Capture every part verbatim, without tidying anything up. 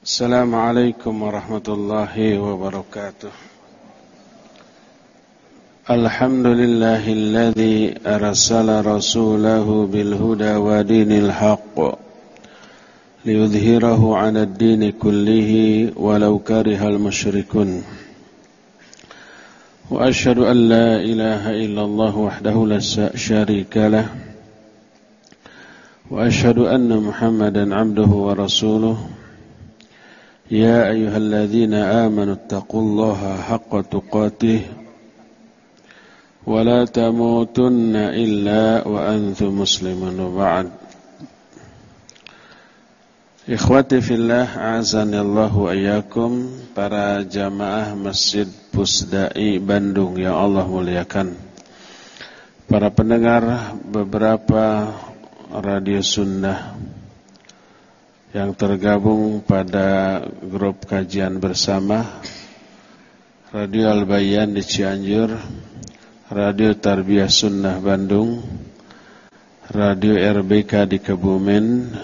Assalamualaikum warahmatullahi wabarakatuh. Alhamdulillahilladzi arsala rasulahu bil huda wa dinil haqq liyudhhirahu 'alad dini kullihi walau karihal musyrikun. Wa asyhadu an la ilaha illallah wahdahu la syarika lah. Wa asyhadu anna Muhammadan 'abduhu wa rasuluhu. Ya ayyuhalladzina amanu taqullaha haqqa tuqatih wa la tamutunna illa wa antum muslimun wa ba'd. Ikhwati fillah, a'azanillahu wa iyyakum, para jamaah Masjid Pusdai Bandung yang Allah muliakan, para pendengar beberapa radio sunnah yang tergabung pada grup kajian bersama, Radio Al-Bayan di Cianjur, Radio Tarbiyah Sunnah Bandung, Radio R B K di Kebumen,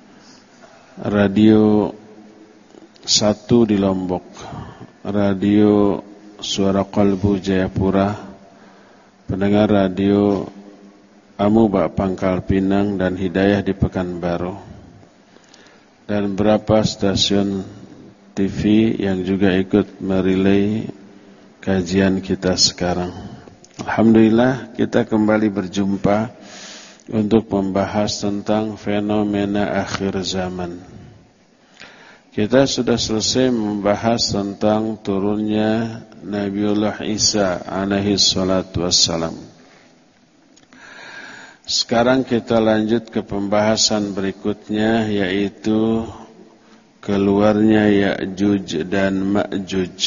Radio satu di Lombok, Radio Suara Qalbu Jayapura, pendengar Radio Amuba Pangkal Pinang dan Hidayah di Pekanbaru, dan beberapa stasiun T V yang juga ikut merilai kajian kita sekarang. Alhamdulillah, kita kembali berjumpa untuk membahas tentang fenomena akhir zaman. Kita sudah selesai membahas tentang turunnya Nabiullah Isa alaihi salatu wassalam. Sekarang kita lanjut ke pembahasan berikutnya, yaitu keluarnya Ya'juj dan Ma'juj.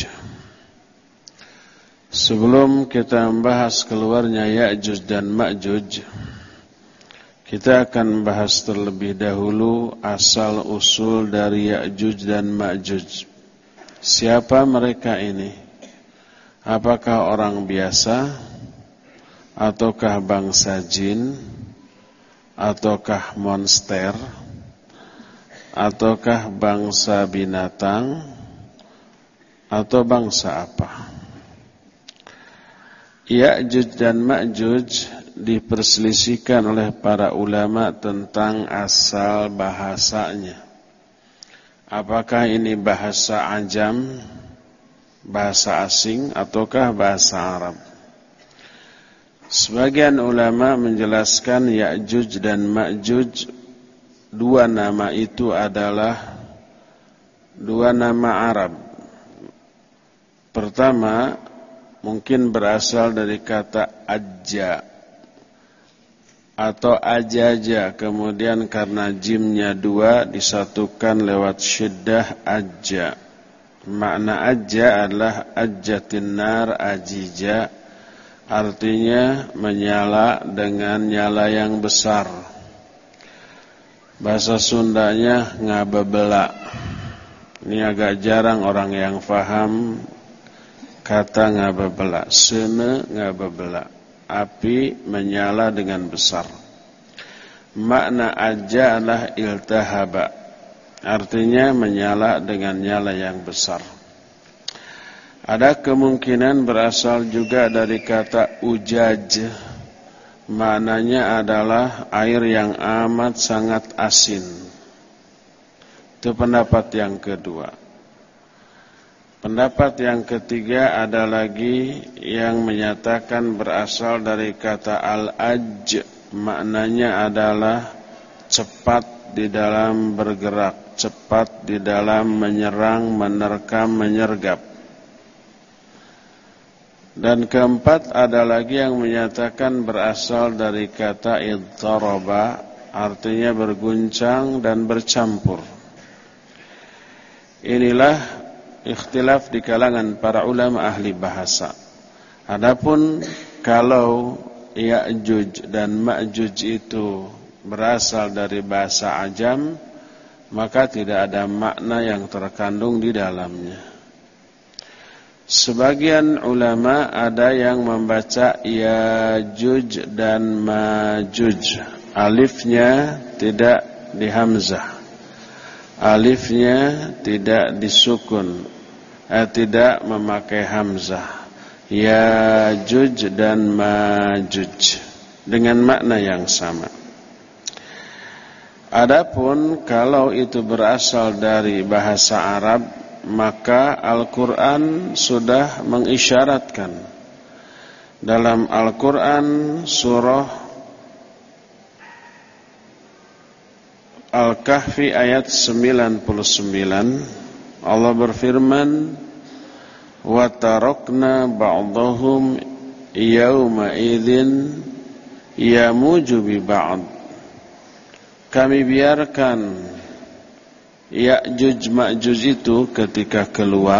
Sebelum kita membahas keluarnya Ya'juj dan Ma'juj, kita akan membahas terlebih dahulu asal usul dari Ya'juj dan Ma'juj. Siapa mereka ini? Apakah orang biasa, ataukah bangsa jin, ataukah monster, ataukah bangsa binatang, atau bangsa apa? Ya'juj dan Ma'juj diperselisihkan oleh para ulama tentang asal bahasanya. Apakah ini bahasa Ajam, bahasa asing, ataukah bahasa Arab? Sebagian ulama menjelaskan Ya'juj dan Ma'juj, dua nama itu adalah dua nama Arab. Pertama, mungkin berasal dari kata ajja atau ajaja, kemudian karena jimnya dua disatukan lewat syiddah ajja. Makna ajja adalah ajjatin nar ajija, artinya menyala dengan nyala yang besar. Bahasa Sundanya ngabebela. Ini agak jarang orang yang faham kata ngabebela. Seme ngabebela, api menyala dengan besar. Makna aja adalah iltahaba, artinya menyala dengan nyala yang besar. Ada kemungkinan berasal juga dari kata ujaj, maknanya adalah air yang amat sangat asin. Itu pendapat yang kedua. Pendapat yang ketiga ada lagi yang menyatakan berasal dari kata al-ajj, maknanya adalah cepat di dalam bergerak, cepat di dalam menyerang, menerkam, menyergap. Dan keempat ada lagi yang menyatakan berasal dari kata idtaraba, artinya berguncang dan bercampur. Inilah ikhtilaf di kalangan para ulama ahli bahasa. Adapun kalau Ya'juj dan Ma'juj itu berasal dari bahasa Ajam, maka tidak ada makna yang terkandung di dalamnya. Sebagian ulama ada yang membaca Ya'juj dan Ma'juj, alifnya tidak di hamzah. alifnya tidak disukun, eh, tidak memakai hamzah. Yajuj dan Majuj dengan makna yang sama. Adapun kalau itu berasal dari bahasa Arab, maka Al-Quran sudah mengisyaratkan. Dalam Al-Quran surah Al-Kahfi ayat sembilan puluh sembilan, Allah berfirman, wa tarakna ba'dahum yawma idzin yamuju bi ba'd. Kami biarkan Ya'juj Ma'juj itu ketika keluar,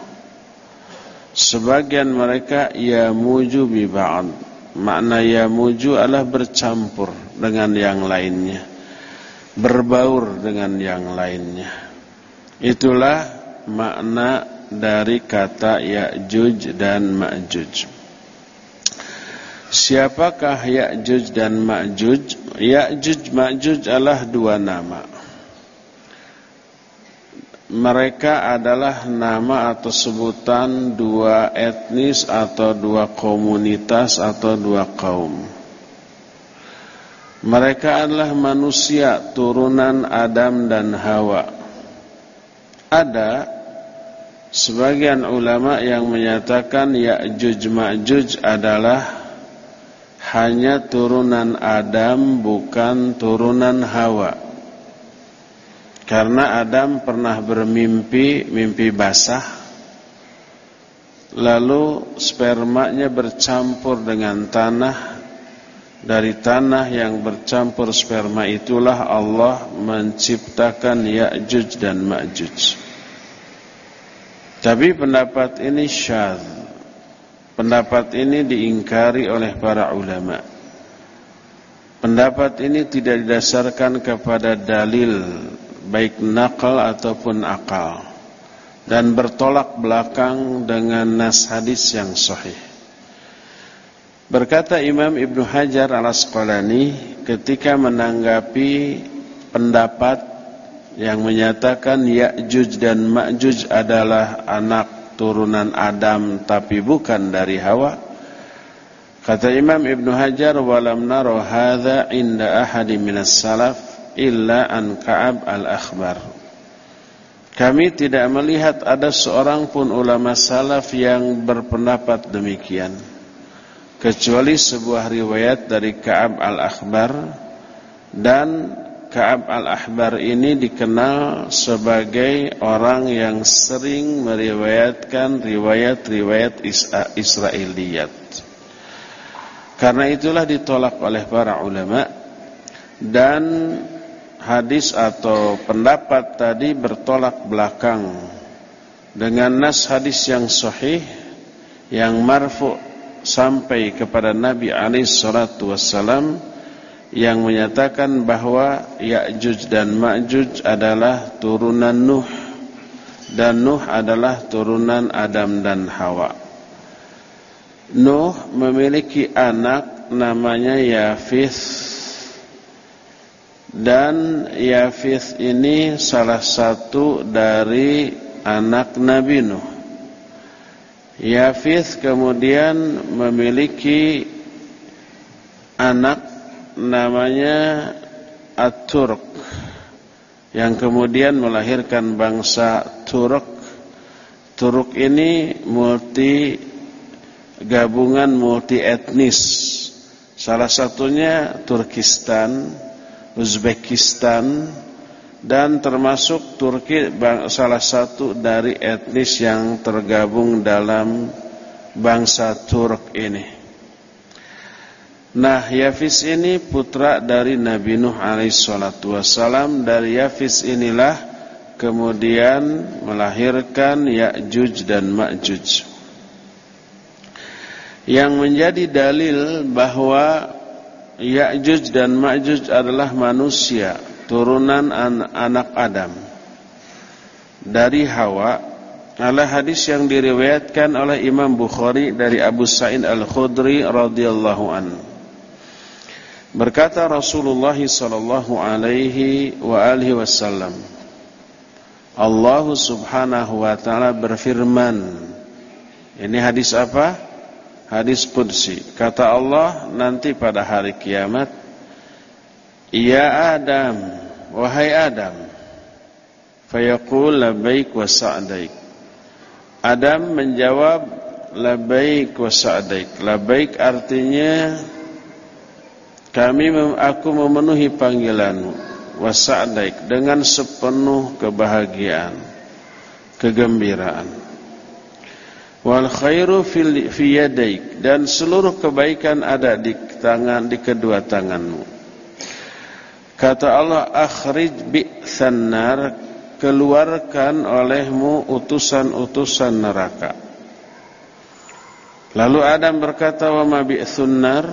sebagian mereka yamuju bi ba'd. Makna yamuju adalah bercampur dengan yang lainnya, berbaur dengan yang lainnya. Itulah makna dari kata Ya'juj dan Ma'juj. Siapakah Ya'juj dan Ma'juj? Ya'juj Ma'juj adalah dua nama. Mereka adalah nama atau sebutan dua etnis atau dua komunitas atau dua kaum. Mereka adalah manusia turunan Adam dan Hawa. Ada sebagian ulama yang menyatakan Ya'juj Ma'juj adalah hanya turunan Adam, bukan turunan Hawa. Karena Adam pernah bermimpi, mimpi basah, lalu spermanya bercampur dengan tanah. Dari tanah yang bercampur sperma itulah Allah menciptakan Ya'juj dan Ma'juj. Tapi pendapat ini syadz. Pendapat ini diingkari oleh para ulama. Pendapat ini tidak didasarkan kepada dalil, baik nakal ataupun akal, dan bertolak belakang dengan nas hadis yang sahih. Berkata Imam Ibnu Hajar Al-Asqalani ketika menanggapi pendapat yang menyatakan Ya'juj dan Ma'juj adalah anak turunan Adam tapi bukan dari Hawa, kata Imam Ibnu Hajar, walam naro hadza inda ahadi minas salaf illa an Ka'ab al-Akhbar. Kami tidak melihat ada seorang pun ulama salaf yang berpendapat demikian, kecuali sebuah riwayat dari Ka'ab al-Akhbar. Dan Ka'ab al-Ahbar ini dikenal sebagai orang yang sering meriwayatkan riwayat-riwayat Israiliyat. Karena itulah ditolak oleh para ulama, dan hadis atau pendapat tadi bertolak belakang dengan nas hadis yang sahih yang marfu' sampai kepada Nabi alaihi salatu wassalam, yang menyatakan bahwa Ya'juj dan Ma'juj adalah turunan Nuh, dan Nuh adalah turunan Adam dan Hawa. Nuh memiliki anak namanya Yafith, dan Yafith ini salah satu dari anak Nabi Nuh. Yafith kemudian memiliki anak namanya At-Turk, yang kemudian melahirkan bangsa Turk. Turk ini multi gabungan multi etnis. Salah satunya Turkistan, Uzbekistan, dan termasuk Turki salah satu dari etnis yang tergabung dalam bangsa Turk ini. Nah, Yafis ini putra dari Nabi Nuh alaihi salatu wassalam. Dari Yafis inilah kemudian melahirkan Ya'juj dan Ma'juj. Yang menjadi dalil bahwa Ya'juj dan Ma'juj adalah manusia turunan an- anak Adam dari Hawa adalah hadis yang diriwayatkan oleh Imam Bukhari dari Abu Sa'id Al-Khudri radhiyallahu anhu. Berkata Rasulullah sallallahu alaihi wa alihi wasallam, Allah Subhanahu wa taala berfirman. Ini hadis apa? Hadis qudsi. Kata Allah nanti pada hari kiamat, "Ya Adam, wahai Adam." Fayaqul labbaik wa sa'daik. Adam menjawab, labbaik wa sa'daik. Labbaik artinya kami aku memenuhi panggilanmu. Wa sa'daik, dengan sepenuh kebahagiaan, kegembiraan. Wal khairu fi yadaik, dan seluruh kebaikan ada di tangan, di kedua tanganmu. Kata Allah, akhrij bi'than nar, keluarkan olehmu utusan-utusan neraka. Lalu Adam berkata, wa ma bi'thun nar?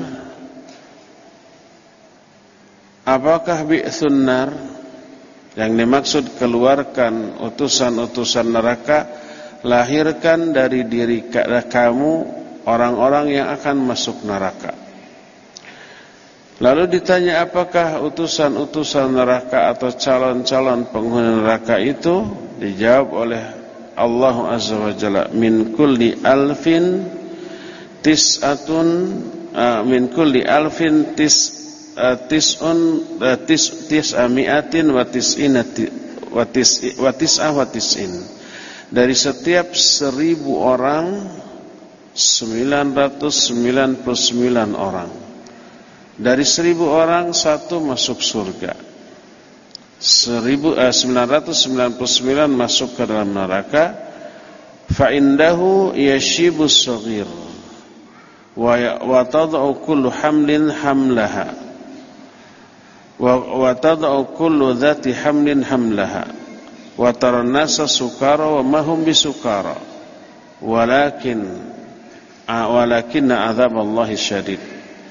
Apakah bi'thun nar? Yang dimaksud keluarkan utusan-utusan neraka, lahirkan dari diri kamu orang-orang yang akan masuk neraka. Lalu ditanya, apakah utusan-utusan neraka atau calon-calon penghuni neraka itu? Dijawab oleh Allah Azza wa Jalla, min kulli alfin tis'atun uh, min kulli alfin tis uh, tis'un uh, tis tis'amiatin wa tis'inati wa tis wa tis'ah wa tis'in. Dari setiap seribu orang, sembilan ratus sembilan puluh sembilan orang. Dari seribu orang, satu masuk surga. Seribu, eh, sembilan ratus sembilan puluh sembilan masuk ke dalam neraka. Fa'indahu yashibus saghir wa, wa tad'u kullu hamlin hamlaha wa, wa tad'u kullu dhati hamlin hamlaha wa tarannasa sukara wa mahum bisukara walakin walakinna azab Allahi syadid.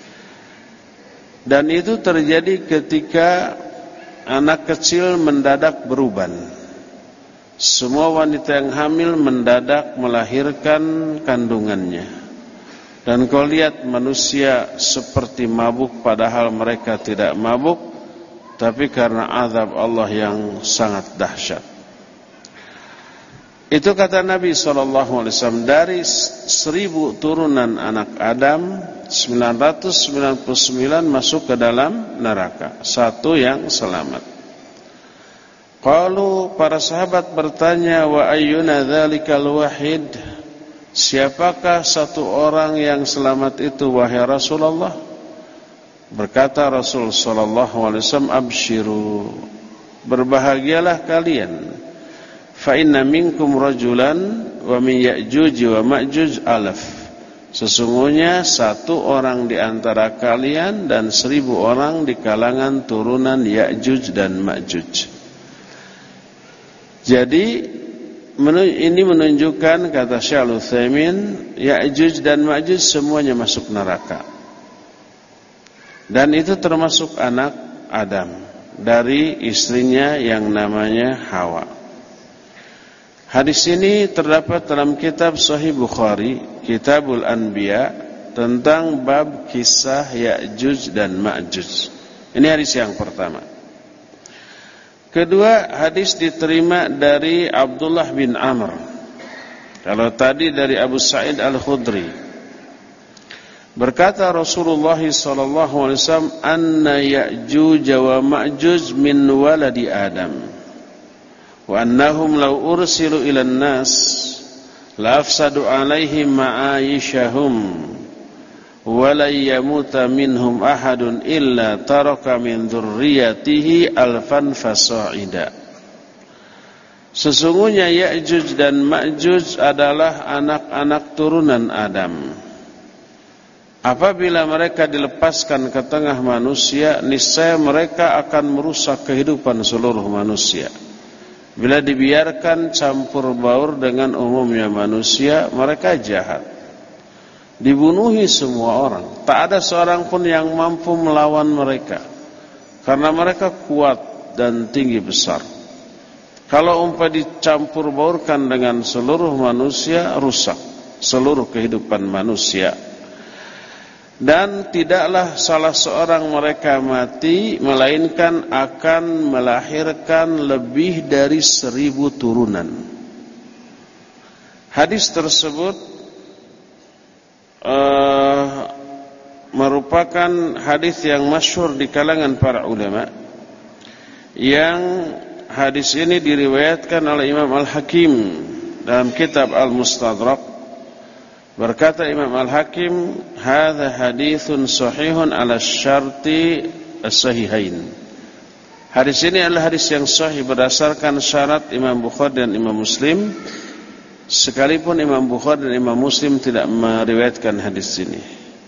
Dan itu terjadi ketika anak kecil mendadak beruban. Semua wanita yang hamil mendadak melahirkan kandungannya. Dan kau lihat manusia seperti mabuk, padahal mereka tidak mabuk, tapi karena azab Allah yang sangat dahsyat. Itu kata Nabi shallallahu alaihi wasallam, dari seribu turunan anak Adam, sembilan ratus sembilan puluh sembilan masuk ke dalam neraka, satu yang selamat. Qalu, para sahabat bertanya, wa ayyuna dzalikal wahid? Siapakah satu orang yang selamat itu wahai Rasulullah? Berkata Rasul sallallahu alaihi wasallam, absyiru, berbahagialah kalian. Fa inna minkum rajulan wa min Ya'juj wa Ma'juj alaf. Sesungguhnya satu orang di antara kalian dan seribu orang di kalangan turunan Ya'juj dan Ma'juj. Jadi ini menunjukkan, kata Syekh Al-Utsaimin, Ya'juj dan Ma'juj semuanya masuk neraka. Dan itu termasuk anak Adam dari istrinya yang namanya Hawa. Hadis ini terdapat dalam kitab Sahih Bukhari, Kitabul Anbiya, tentang bab kisah Ya'juj dan Ma'juj. Ini hadis yang pertama. Kedua, hadis diterima dari Abdullah bin Amr. Kalau tadi dari Abu Sa'id Al-Khudri. Berkata Rasulullah sallallahu alaihi wasallam, anna Ya'juj wa Ma'juj min waladi Adam. Wa annahum law ursilu ila an-nas la afsadu alaihim ma'aishahum wa la yamuta minhum ahadun illa taraka min dzurriyyatihi alfan fasa'ida. Sesungguhnya Ya'juj dan Ma'juj adalah anak-anak turunan Adam. Apabila mereka dilepaskan ke tengah manusia, niscaya mereka akan merusak kehidupan seluruh manusia. Bila dibiarkan campur baur dengan umumnya manusia, mereka jahat. Dibunuhi semua orang. Tak ada seorang pun yang mampu melawan mereka, karena mereka kuat dan tinggi besar. Kalau umpah dicampur baurkan dengan seluruh manusia, rusak seluruh kehidupan manusia. Dan tidaklah salah seorang mereka mati melainkan akan melahirkan lebih dari seribu turunan. Hadis tersebut uh, merupakan hadis yang masyhur di kalangan para ulama, yang hadis ini diriwayatkan oleh Imam Al-Hakim dalam kitab Al-Mustadrak. Berkata Imam Al-Hakim, hadza haditsun sahihun ala syarti as-sahihain. Hadis ini adalah hadis yang sahih berdasarkan syarat Imam Bukhari dan Imam Muslim, sekalipun Imam Bukhari dan Imam Muslim tidak meriwayatkan hadis ini.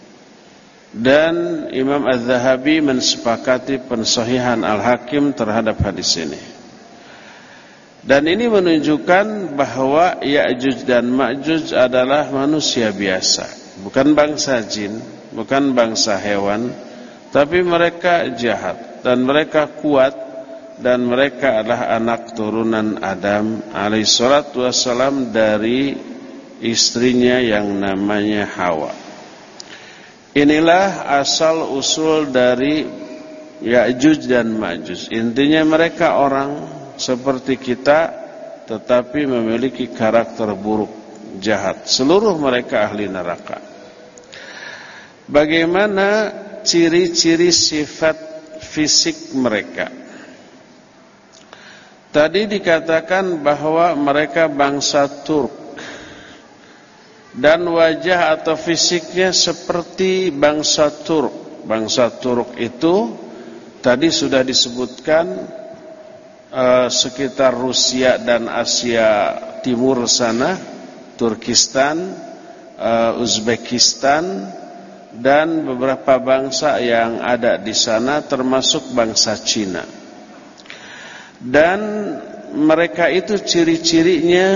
Dan Imam Az-Zahabi mensepakati pensahihan Al-Hakim terhadap hadis ini. Dan ini menunjukkan bahwa Ya'juj dan Ma'juj adalah manusia biasa, bukan bangsa jin, bukan bangsa hewan, tapi mereka jahat dan mereka kuat, dan mereka adalah anak turunan Adam alaihi salatu wassalam dari istrinya yang namanya Hawa. Inilah asal usul dari Ya'juj dan Ma'juj. Intinya mereka orang seperti kita, tetapi memiliki karakter buruk, jahat. Seluruh mereka ahli neraka. Bagaimana ciri-ciri sifat fisik mereka? Tadi dikatakan bahwa mereka bangsa Turk, dan wajah atau fisiknya seperti bangsa Turk. Bangsa Turk itu tadi sudah disebutkan, Uh, sekitar Rusia dan Asia Timur sana, Turkistan, uh, Uzbekistan, dan beberapa bangsa yang ada di sana termasuk bangsa Cina. Dan mereka itu ciri-cirinya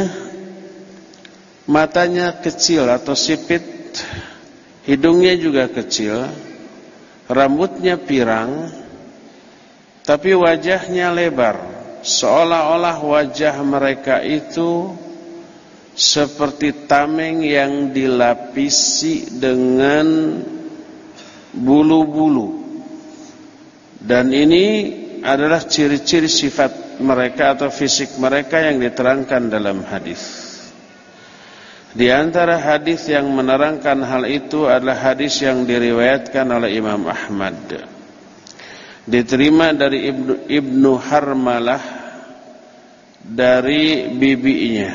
matanya kecil atau sipit, hidungnya juga kecil, rambutnya pirang, tapi wajahnya lebar. Seolah-olah wajah mereka itu seperti tameng yang dilapisi dengan bulu-bulu. Dan ini adalah ciri-ciri sifat mereka atau fisik mereka yang diterangkan dalam hadis. Di antara hadis yang menerangkan hal itu adalah hadis yang diriwayatkan oleh Imam Ahmad, diterima dari Ibnu, Ibnu Harmalah dari bibinya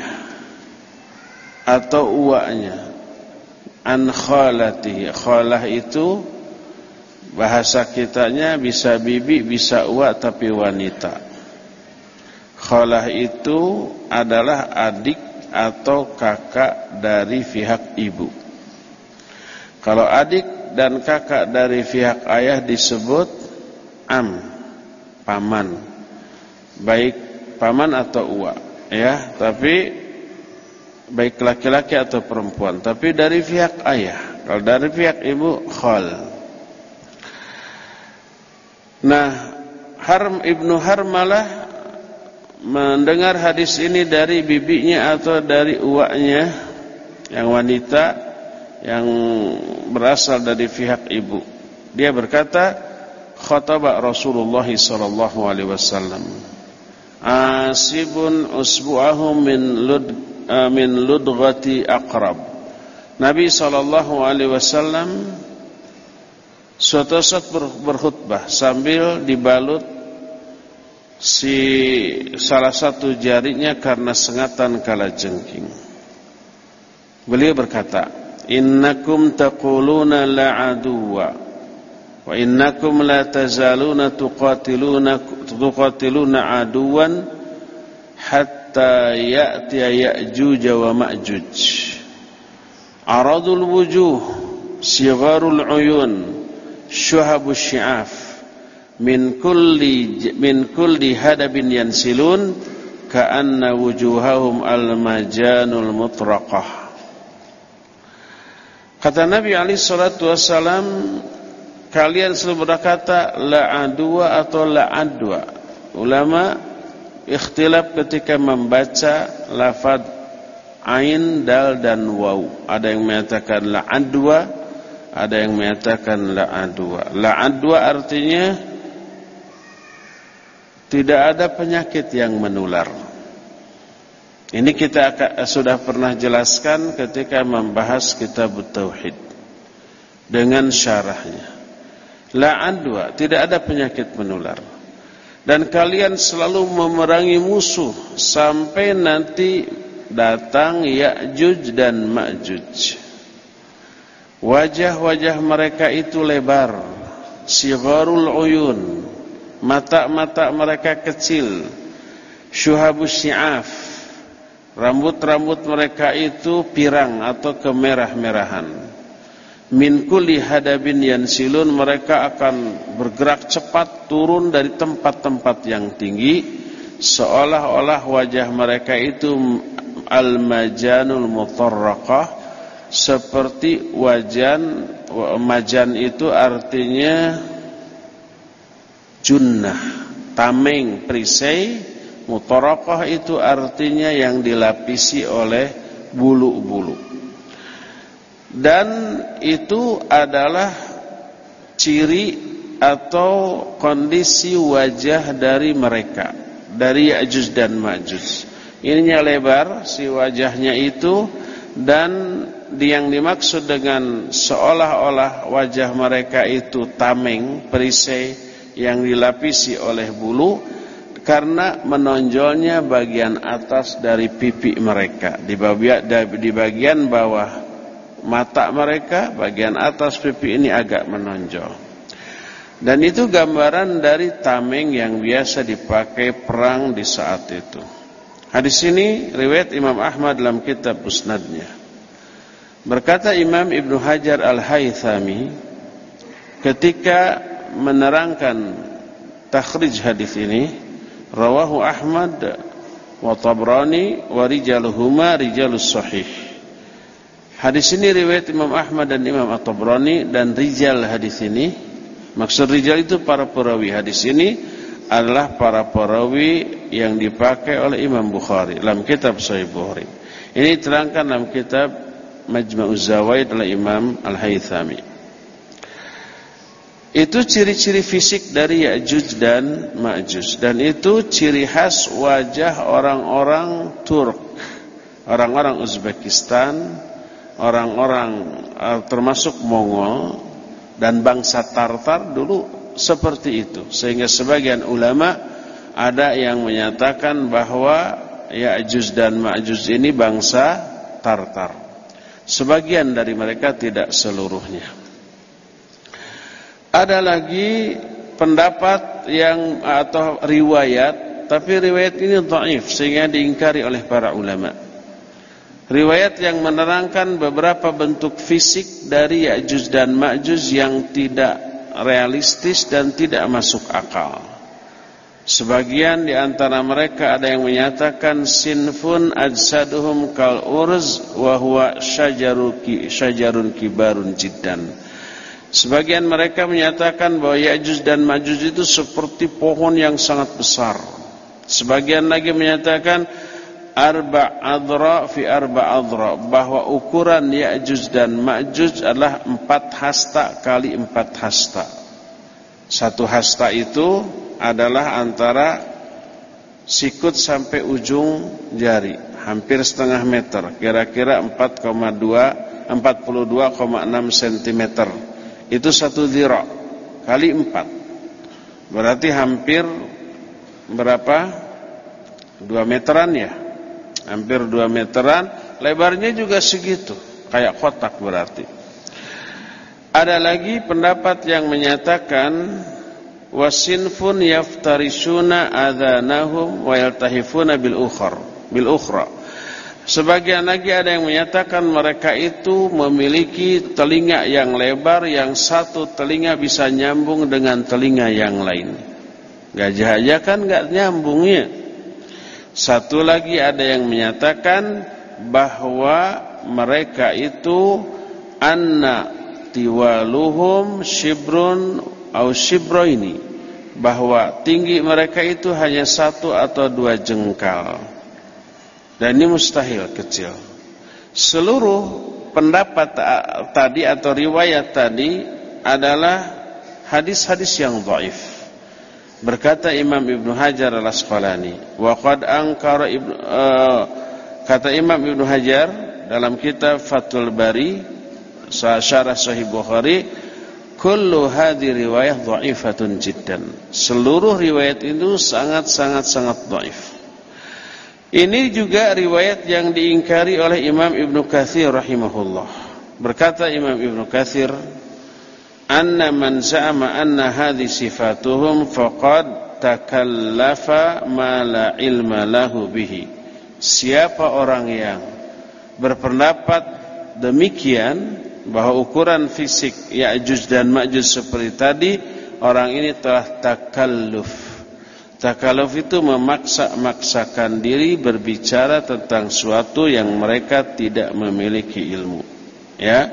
atau uaknya, an khalatihi. Khalah itu bahasa kitanya bisa bibi, bisa uak, tapi wanita. Khalah itu adalah adik atau kakak dari pihak ibu. Kalau adik dan kakak dari pihak ayah disebut am, paman, baik paman atau uwa, ya, tapi baik laki-laki atau perempuan, tapi dari pihak ayah. Kalau dari pihak ibu, khal. Nah, Harm Ibnu Harmalah mendengar hadis ini dari bibinya atau dari uwanya yang wanita yang berasal dari pihak ibu. Dia berkata, khataba Rasulullah sallallahu alaihi wasallam, asibun usbu'ahu min lud uh, min ludghati aqrab. Nabi sallallahu alaihi wasallam suatu saat berkhutbah sambil dibalut si salah satu jarinya karena sengatan kalajengking. Beliau berkata, innakum taquluna la aduwa wa innakum la tazaluna tuqatiluna tuqatiluna aduwan hatta ya'ti ya'juj wa ma'juj. Aradul wujuh, sigharul uyun, syuhabus syi'af, min kulli min kulli hadabin yansilun ka'anna wujuhahum al-majanul mutraqah. Kata Nabi alaihi salatu wassalam, kalian selalu berkata la adwa atau la adwa. Ulama ikhtilaf ketika membaca lafaz ain, dal dan waw. Ada yang mengatakan la adwa, ada yang menyatakan la adwa. La adwa artinya tidak ada penyakit yang menular. Ini kita sudah pernah jelaskan ketika membahas kitab Tauhid dengan syarahnya. La adwa, tidak ada penyakit menular. Dan kalian selalu memerangi musuh sampai nanti datang Ya'juj dan Ma'juj. Wajah-wajah mereka itu lebar, sigharul uyun, mata-mata mereka kecil, syuhabus syi'af, rambut-rambut mereka itu pirang atau kemerah-merahan. Min kulli hadabin yansilun, mereka akan bergerak cepat turun dari tempat-tempat yang tinggi, seolah-olah wajah mereka itu al-majanul mutarraqah, seperti wajan. Majan itu artinya junnah, tameng, perisai. Mutarraqah itu artinya yang dilapisi oleh bulu-bulu. Dan itu adalah ciri atau kondisi wajah dari mereka, dari Ya'juj dan Ma'juj. Ininya lebar si wajahnya itu, dan yang dimaksud dengan seolah-olah wajah mereka itu tameng, perisai yang dilapisi oleh bulu, karena menonjolnya bagian atas dari pipi mereka. Di bagian, di bagian bawah mata mereka, bagian atas pipi ini agak menonjol. Dan itu gambaran dari tameng yang biasa dipakai perang di saat itu. Hadis ini riwayat Imam Ahmad dalam kitab Musnadnya. Berkata Imam Ibnu Hajar Al-Haythami ketika menerangkan takhrij hadis ini, rawahu Ahmad wa Tabrani wa rijaluhuma rijalus sahih. Hadis ini riwayat Imam Ahmad dan Imam At-Tabrani, dan rijal hadis ini, maksud rijal itu para perawi. Hadis ini adalah para perawi yang dipakai oleh Imam Bukhari dalam kitab Sahih Bukhari. Ini diterangkan dalam kitab Majma'uz Zawaid oleh Imam Al-Haythami. Itu ciri-ciri fisik dari Ya'juj dan Ma'juj, dan itu ciri khas wajah orang-orang Turk, orang-orang Uzbekistan, orang-orang termasuk Mongol dan bangsa Tartar dulu seperti itu. Sehingga sebagian ulama ada yang menyatakan bahwa Ya'juj dan Ma'juj ini bangsa Tartar. Sebagian dari mereka, tidak seluruhnya. Ada lagi pendapat yang atau riwayat, tapi riwayat ini dhaif sehingga diingkari oleh para ulama. Riwayat yang menerangkan beberapa bentuk fisik dari Ya'juj dan Ma'juj yang tidak realistis dan tidak masuk akal. Sebagian di antara mereka ada yang menyatakan sinfun ajsaduhum kal urz wa huwa syajaruki syajarun kibarun jiddan. Sebagian mereka menyatakan bahwa Ya'juj dan Ma'juj itu seperti pohon yang sangat besar. Sebagian lagi menyatakan arba' adra fi arba' adra, bahwa ukuran Ya'juj dan Ma'juj adalah empat hasta kali empat hasta. Satu hasta itu adalah antara sikut sampai ujung jari, hampir setengah meter, kira-kira empat koma dua empat puluh dua koma enam sentimeter. Itu satu dhira kali empat, berarti hampir berapa? Dua meteran ya, hampir dua meteran. Lebarnya juga segitu, kayak kotak berarti. Ada lagi pendapat yang menyatakan wasinfun yaftarisuna adhanahum wa yaltahifuna bil ukhra bil ukhra. Sebagian lagi ada yang menyatakan mereka itu memiliki telinga yang lebar, yang satu telinga bisa nyambung dengan telinga yang lain. Gajah aja kan enggak nyambungnya. Satu lagi ada yang menyatakan bahwa mereka itu anna tiwaluhum shibrun au shibroini, bahwa tinggi mereka itu hanya satu atau dua jengkal, dan ini mustahil kecil. Seluruh pendapat tadi atau riwayat tadi adalah hadis-hadis yang dhaif. Berkata Imam Ibnu Hajar Al-Asqalani, wa qad ankara Ibnu uh, kata Imam Ibnu Hajar dalam kitab Fathul Bari syarah Sahih Bukhari, kullu hadhi riwayah dha'ifatun jiddan. Seluruh riwayat itu sangat-sangat sangat dhaif. Ini juga riwayat yang diingkari oleh Imam Ibnu Katsir rahimahullah. Berkata Imam Ibnu Katsir, anna man za'ama anna hadhi sifatuhum faqad takallafa ma la ilma lahu bihi. Siapa orang yang berpendapat demikian bahwa ukuran fisik Ya'juj dan Ma'juj seperti tadi, orang ini telah takalluf. Takalluf itu memaksa-maksakan diri berbicara tentang suatu yang mereka tidak memiliki ilmu. Ya.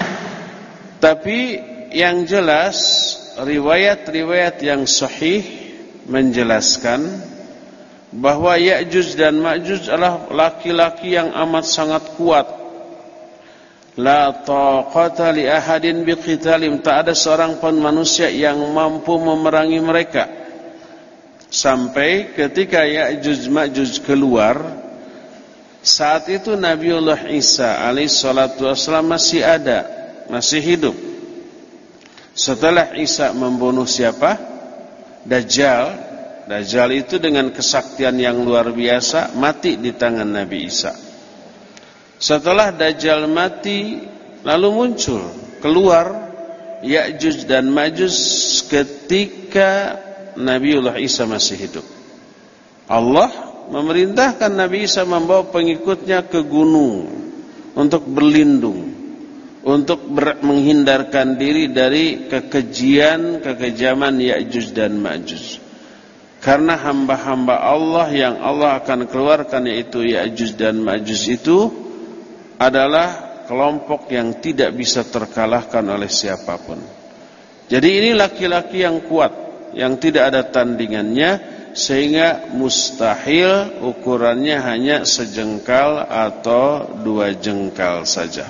Tapi yang jelas riwayat-riwayat yang sahih menjelaskan bahwa Ya'juj dan Ma'juj adalah laki-laki yang amat sangat kuat. La taqata li ahadin biqitalim, tak ada seorang pun manusia yang mampu memerangi mereka. Sampai ketika Ya'juj Ma'juj keluar, saat itu Nabiullah Isa alaihi salatu wassalam masih ada, masih hidup. Setelah Isa membunuh siapa? Dajjal. Dajjal itu dengan kesaktian yang luar biasa mati di tangan Nabi Isa. Setelah Dajjal mati, lalu muncul keluar Ya'juj dan Ma'juj ketika Nabiullah Isa masih hidup. Allah memerintahkan Nabi Isa membawa pengikutnya ke gunung untuk berlindung, untuk ber- menghindarkan diri dari kekejian, kekejaman Ya'juj dan Ma'juj. Karena hamba-hamba Allah yang Allah akan keluarkan, yaitu Ya'juj dan Ma'juj, itu adalah kelompok yang tidak bisa terkalahkan oleh siapapun. Jadi ini laki-laki yang kuat, yang tidak ada tandingannya, sehingga mustahil ukurannya hanya sejengkal atau dua jengkal saja.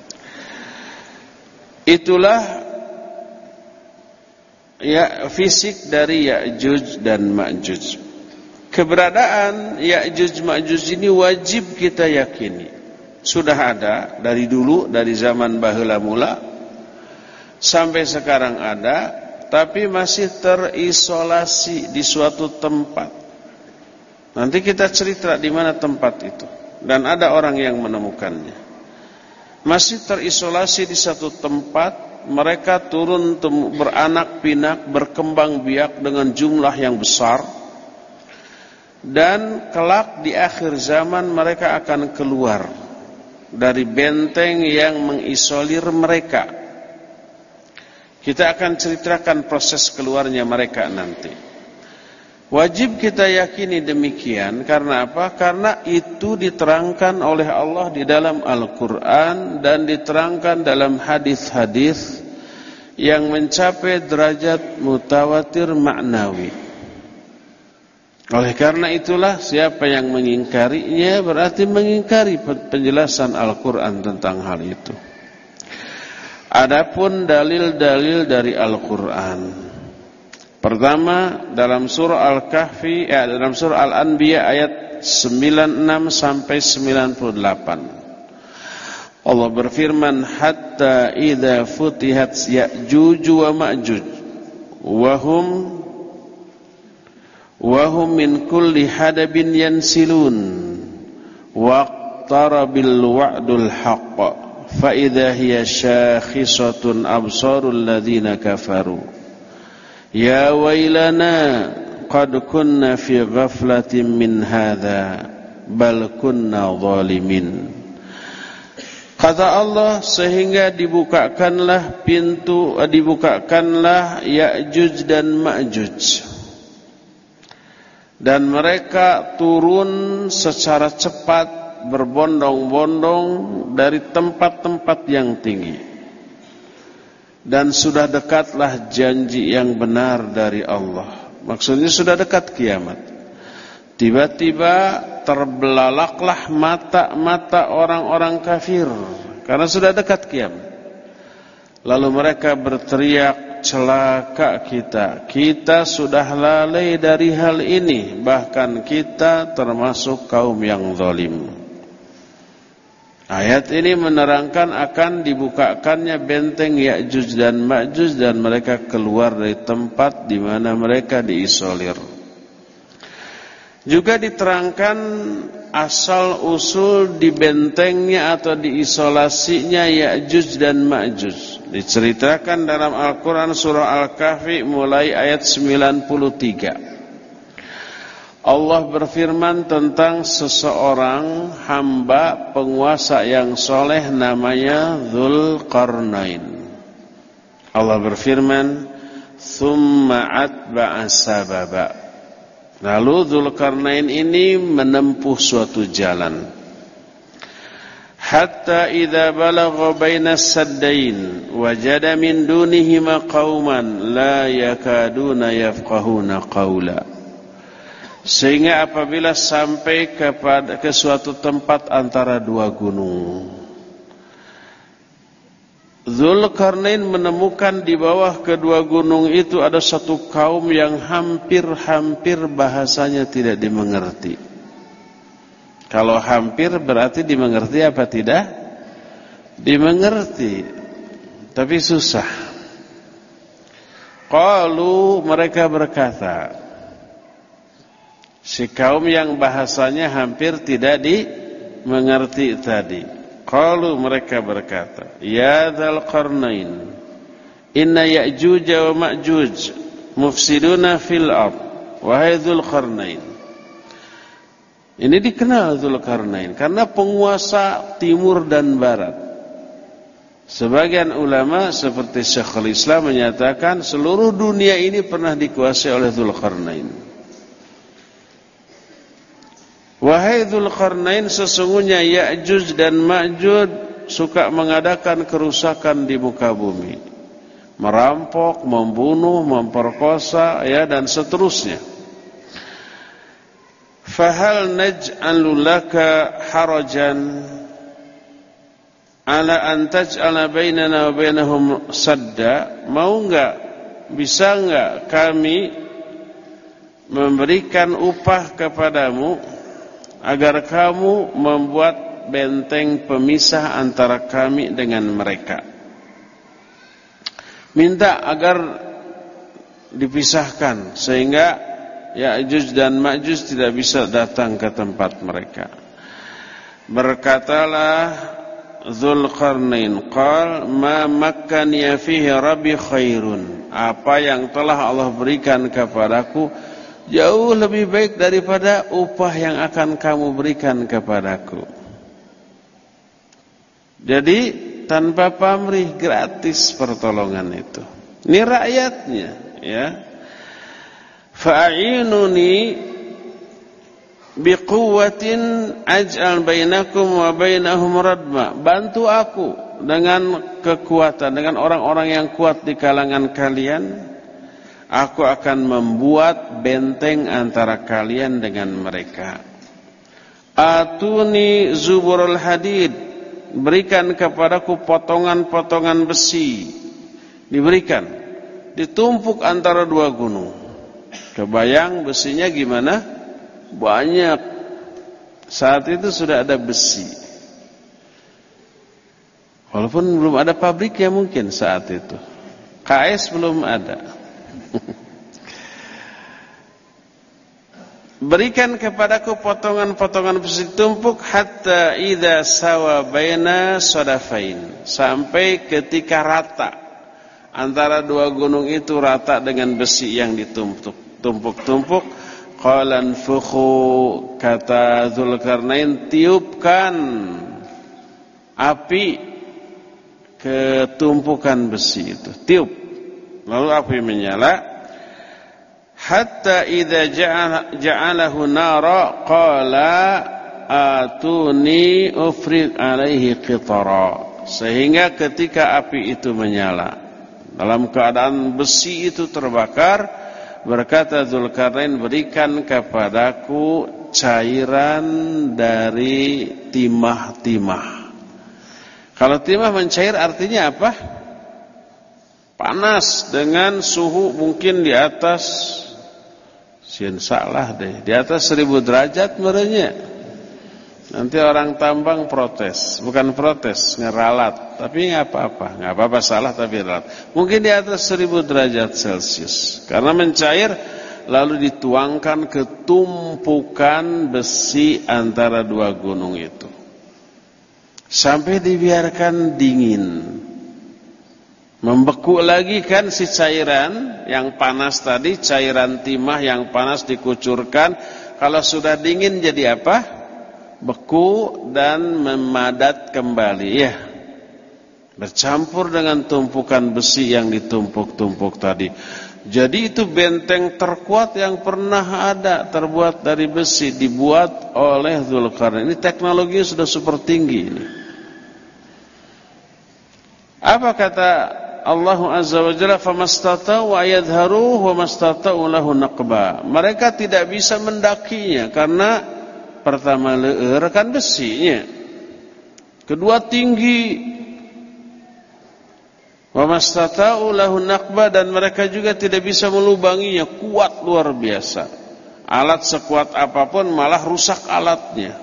Itulah ya fisik dari Ya'juj dan Ma'juj. Keberadaan Ya'juj Ma'juj ini wajib kita yakini. Sudah ada dari dulu, dari zaman baheula mula sampai sekarang ada, tapi masih terisolasi di suatu tempat. Nanti kita cerita di mana tempat itu, dan ada orang yang menemukannya. Masih terisolasi di satu tempat, mereka turun beranak pinak, berkembang biak dengan jumlah yang besar. Dan kelak di akhir zaman mereka akan keluar dari benteng yang mengisolir mereka. Kita akan ceritakan proses keluarnya mereka nanti. Wajib kita yakini demikian. Karena apa? Karena itu diterangkan oleh Allah di dalam Al-Quran dan diterangkan dalam hadis-hadis yang mencapai derajat mutawatir maknawi. Oleh karena itulah, siapa yang mengingkarinya berarti mengingkari penjelasan Al-Quran tentang hal itu. Adapun dalil-dalil dari Al-Quran, pertama dalam surah Al-Kahfi, ya, dalam surah Al-Anbiya ayat sembilan puluh enam sampai sembilan puluh delapan. Allah berfirman, hatta idza futihat Ya'juj wa Ma'juj wa hum wa hum min kulli hadabin yansilun waqtarabil wa'dul haqq fa idza hiya syakhisatun absarul ladzina kafaru ya wailana qad kunna fi ghaflatin min hadza bal kunna zalimin. Kata Allah, sehingga dibukakanlah pintu, dibukakanlah Ya'juj dan Ma'juj, dan mereka turun secara cepat berbondong-bondong dari tempat-tempat yang tinggi. Dan sudah dekatlah janji yang benar dari Allah. Maksudnya sudah dekat kiamat. Tiba-tiba terbelalaklah mata-mata orang-orang kafir karena sudah dekat kiamat. Lalu mereka berteriak, celaka kita, kita sudah lalai dari hal ini, bahkan kita termasuk kaum yang zalim. Ayat ini menerangkan akan dibukakannya benteng Ya'juj dan Ma'juj dan mereka keluar dari tempat di mana mereka diisolir. Juga diterangkan asal usul di bentengnya atau diisolasinya Ya'juj dan Ma'juj. Diceritakan dalam Al-Quran surah Al-Kahfi mulai ayat sembilan puluh tiga. Allah berfirman tentang seseorang hamba penguasa yang soleh namanya Dzulqarnain. Allah berfirman, "Tsumma atba'a sababa." Lalu Dzulqarnain ini menempuh suatu jalan. Hatta idza balagha baina as-saddain wajada min dunihima qauman la yakaduna yafqahuna qawla. Sehingga apabila sampai kepada ke suatu tempat antara dua gunung, Dzulqarnain menemukan di bawah kedua gunung itu ada satu kaum yang hampir-hampir bahasanya tidak dimengerti. Kalau hampir berarti dimengerti apa tidak? Dimengerti, tapi susah. Qalu, mereka berkata, si kaum yang bahasanya hampir tidak dimengerti tadi. Qalu, mereka berkata, ya Dzulqarnain, inna Ya'juj wa Ma'juj mufsiduna fil ard. Wahai Dzulqarnain, ini dikenal Dzulqarnain karena penguasa timur dan barat. Sebagian ulama seperti Syekhul Islam menyatakan seluruh dunia ini pernah dikuasai oleh Dzulqarnain. Wahai Dzulqarnain, sesungguhnya Ya'juj dan Ma'juj suka mengadakan kerusakan di muka bumi, merampok, membunuh, memperkosa, ya, dan seterusnya. Fahal naj'alu laka harajan ala an taj'ala bainana wa bainahum sadda. Mau enggak, bisa enggak kami memberikan upah kepadamu agar kamu membuat benteng pemisah antara kami dengan mereka. Minta agar dipisahkan sehingga Ya'juj dan Ma'juj tidak bisa datang ke tempat mereka. Berkatalah Dzulqarnain, qal ma makkaniya fihi rabbi khairun. Apa yang telah Allah berikan kepadaku jauh lebih baik daripada upah yang akan kamu berikan kepadaku. Jadi tanpa pamrih, gratis pertolongan itu. Ini rakyatnya, ya. Fa'inuni biquwwatin aj'al bainakum wa bainahum radma. Bantu aku dengan kekuatan, dengan orang-orang yang kuat di kalangan kalian. Aku akan membuat benteng antara kalian dengan mereka. Atuni zuburul hadid. Berikan kepadaku potongan-potongan besi. Diberikan. Ditumpuk antara dua gunung. Kebayang besinya gimana? Banyak. Saat itu sudah ada besi. Walaupun belum ada pabriknya mungkin saat itu. K S belum ada. Berikan kepadaku potongan-potongan besi tumpuk hatta idza sawa baina sadafain. Sampai ketika rata antara dua gunung itu, rata dengan besi yang ditumpuk. Tumpuk-tumpuk, qalan fukhu, kata Dzulqarnain, tiupkan api ke tumpukan besi itu, tiup. Lalu api menyala. Hatta idza ja'alahu nara qala atuni ufrid alaihi qitara. Sehingga ketika api itu menyala, dalam keadaan besi itu terbakar, berkata Dzulqarnain, berikan kepadaku cairan dari timah-timah. Kalau timah mencair artinya apa? Panas dengan suhu mungkin di atas, sieun salah deh, di atas seribu derajat merenya. Nanti orang tambang protes, bukan protes, ngeralat, tapi nggak apa-apa, nggak apa-apa salah tapi ralat. Mungkin di atas seribu derajat Celcius, karena mencair lalu dituangkan ke tumpukan besi antara dua gunung itu, sampai dibiarkan dingin, membeku lagi kan si cairan yang panas tadi, cairan timah yang panas dikucurkan, kalau sudah dingin jadi apa? Beku dan memadat kembali, ya, bercampur dengan tumpukan besi yang ditumpuk-tumpuk tadi. Jadi itu benteng terkuat yang pernah ada, terbuat dari besi, dibuat oleh Dzulqarnain. Ini teknologinya sudah super tinggi ini. Apa kata Allah Azza wa Jalla? Famastata'u ayadharuhu wa mastata'u lahu naqba. Mereka tidak bisa mendakinya karena pertama leur kan besinya, kedua tinggi, wa mastata'u lahu naqba, dan mereka juga tidak bisa melubanginya, kuat luar biasa. Alat sekuat apapun malah rusak alatnya.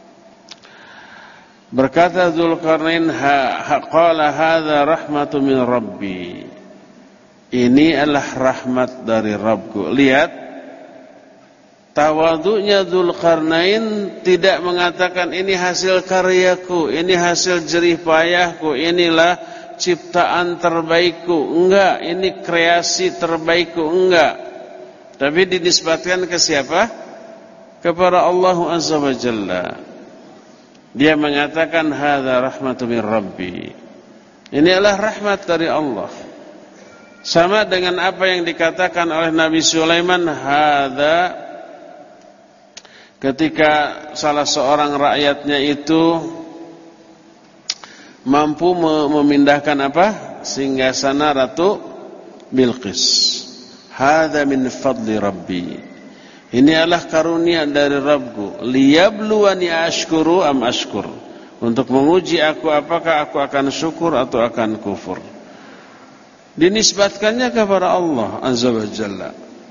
Berkata Dzulqarnain, ha qala hadza rahmatun min rabbi. Ini adalah rahmat dari Rabbku. Lihat tawadhu'nya Dzulqarnain, tidak mengatakan ini hasil karyaku, ini hasil jerih payahku, inilah ciptaan terbaikku. Enggak, ini kreasi terbaikku, enggak. Tapi dinisbatkan ke siapa? Kepada Allah Azza wa Jalla. Dia mengatakan hadza rahmatun min rabbi. Ini adalah rahmat dari Allah. Sama dengan apa yang dikatakan oleh Nabi Sulaiman, hadza, ketika salah seorang rakyatnya itu mampu memindahkan apa? Singgasana Ratu Bilqis. Hadza min fadli rabbi. Ini adalah karunia dari Rabbku. Liyabluwani ashkuru am ashkur. Untuk menguji aku apakah aku akan syukur atau akan kufur. Dinisbatkannya kepada Allah Azza wa Jalla.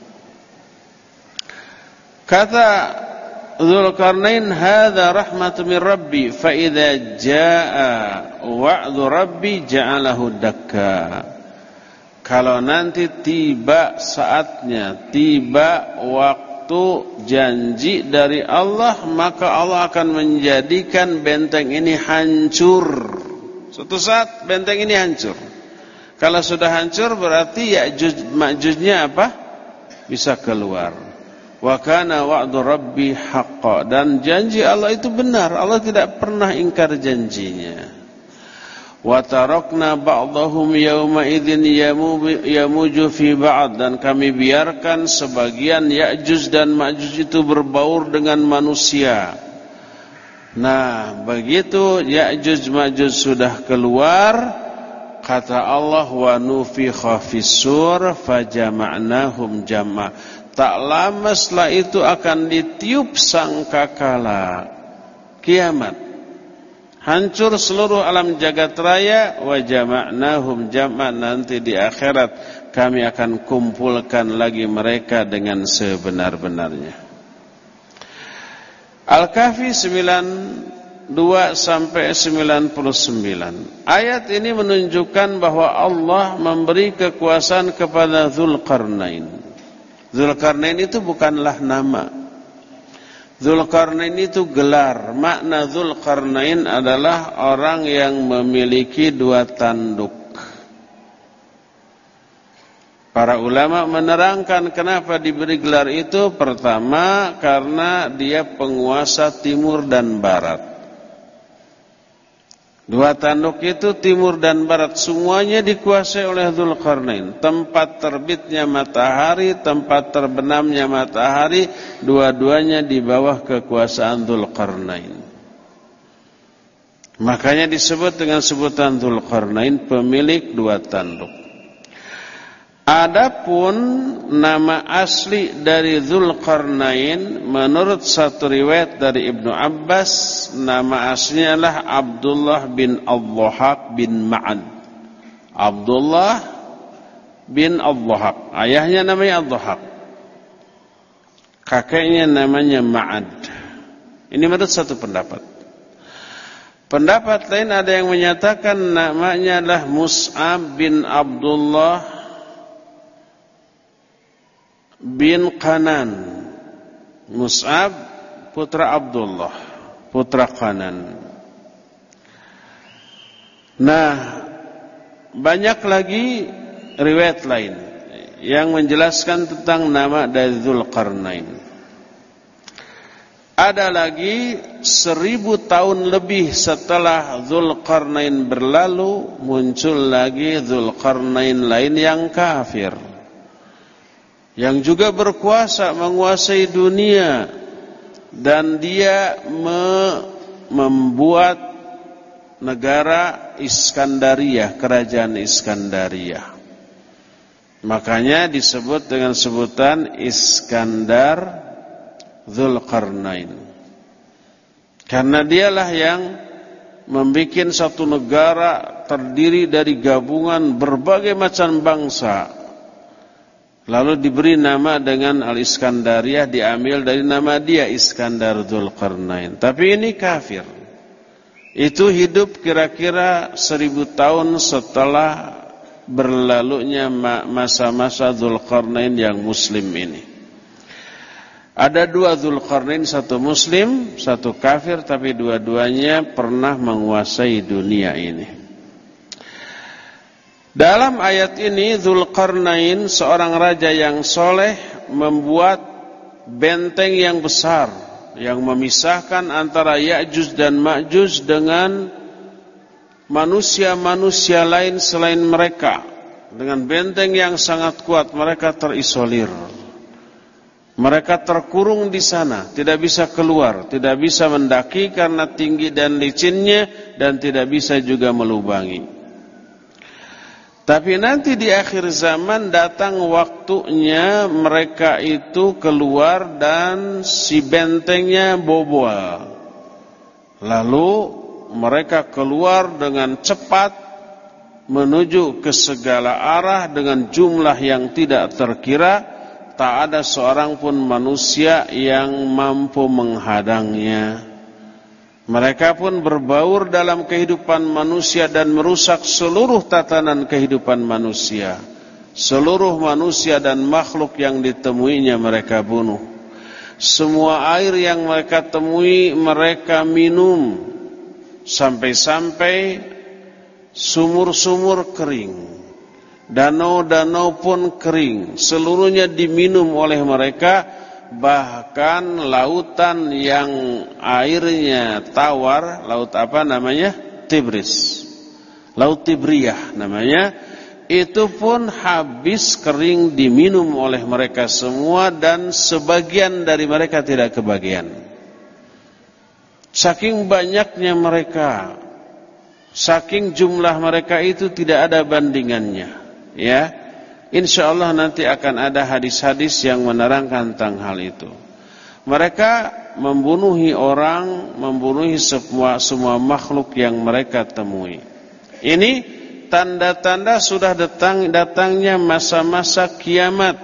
Kata Dzulqarnain, hadza rahmatun min rabbi, fa idza jaa wa'du rabbi ja'alahu dakka. Kalau nanti tiba saatnya, tiba waktu janji dari Allah, maka Allah akan menjadikan benteng ini hancur. Suatu saat benteng ini hancur. Kalau sudah hancur berarti Ya'juj Ma'jujnya apa? Bisa keluar. Wa kana wa'du rabbi haqqan, dan janji Allah itu benar. Allah tidak pernah ingkar janjinya. Wa tarakna ba'dahum yawma idzin yamuju fi ba'd, dan kami biarkan sebagian Ya'juj dan Ma'juj itu berbaur dengan manusia. Nah, begitu Ya'juj Ma'juj sudah keluar, kata Allah, wa nufikha fis-sur fajama'nahum jam'a. Tak lama setelah itu akan ditiup sangkakala kiamat, hancur seluruh alam jagat raya. Wa jama'nahum jam'a, nanti di akhirat kami akan kumpulkan lagi mereka dengan sebenar-benarnya. Al-Kahfi sembilan puluh dua sampai sembilan puluh sembilan. Ayat ini menunjukkan bahwa Allah memberi kekuasaan kepada Dzulqarnain. Dzulqarnain itu bukanlah nama. Dzulqarnain itu gelar. Makna Dzulqarnain adalah orang yang memiliki dua tanduk. Para ulama menerangkan kenapa diberi gelar itu. Pertama, karena dia penguasa timur dan barat. Dua tanduk itu timur dan barat semuanya dikuasai oleh Dzulqarnain. Tempat terbitnya matahari, tempat terbenamnya matahari, dua-duanya di bawah kekuasaan Dzulqarnain. Makanya disebut dengan sebutan Dzulqarnain, pemilik dua tanduk. Adapun nama asli dari Dzulqarnain menurut satu riwayat dari Ibnu Abbas, nama aslinya adalah Abdullah bin Al-Dhahhak bin Ma'ad. Abdullah bin Al-Dhahhak, ayahnya namanya Al-Dhahhak, kakeknya namanya Ma'ad. Ini menurut satu pendapat. Pendapat lain ada yang menyatakan namanya adalah Mus'ab bin Abdullah bin Qanan. Mus'ab putra Abdullah, putra Qanan. Nah, banyak lagi riwayat lain yang menjelaskan tentang nama dari Dzulqarnain. Ada lagi seribu tahun lebih setelah Dzulqarnain berlalu, muncul lagi Dzulqarnain lain yang kafir, yang juga berkuasa menguasai dunia, dan dia me membuat negara Iskandaria, kerajaan Iskandaria. Makanya disebut dengan sebutan Iskandar Dzulqarnain, karena dialah yang membuat satu negara terdiri dari gabungan berbagai macam bangsa. Lalu diberi nama dengan Al-Iskandaria, diambil dari nama dia, Iskandar Dzulqarnain. Tapi ini kafir. Itu hidup kira-kira seribu tahun setelah berlalunya masa-masa Dzulqarnain yang muslim ini. Ada dua Dzulqarnain, satu muslim, satu kafir, tapi dua-duanya pernah menguasai dunia ini. Dalam ayat ini Dzulqarnain, seorang raja yang soleh, membuat benteng yang besar yang memisahkan antara Ya'juj dan Ma'juj dengan manusia-manusia lain selain mereka. Dengan benteng yang sangat kuat, mereka terisolir. Mereka terkurung di sana, tidak bisa keluar, tidak bisa mendaki karena tinggi dan licinnya, dan tidak bisa juga melubangi. Tapi nanti di akhir zaman datang waktunya mereka itu keluar dan si bentengnya bobol. Lalu mereka keluar dengan cepat menuju ke segala arah dengan jumlah yang tidak terkira. Tak ada seorang pun manusia yang mampu menghadangnya. Mereka pun berbaur dalam kehidupan manusia dan merusak seluruh tatanan kehidupan manusia. Seluruh manusia dan makhluk yang ditemuinya mereka bunuh. Semua air yang mereka temui mereka minum, sampai-sampai sumur-sumur kering, danau-danau pun kering. Seluruhnya diminum oleh mereka. Bahkan lautan yang airnya tawar, laut apa namanya? Tigris, laut Tibriyah namanya, itu pun habis kering diminum oleh mereka semua, dan sebagian dari mereka tidak kebagian. Saking banyaknya mereka, saking jumlah mereka itu tidak ada bandingannya. Ya, InsyaAllah nanti akan ada hadis-hadis yang menerangkan tentang hal itu. Mereka membunuhi orang, membunuhi semua, semua makhluk yang mereka temui. Ini tanda-tanda sudah datang, datangnya masa-masa kiamat.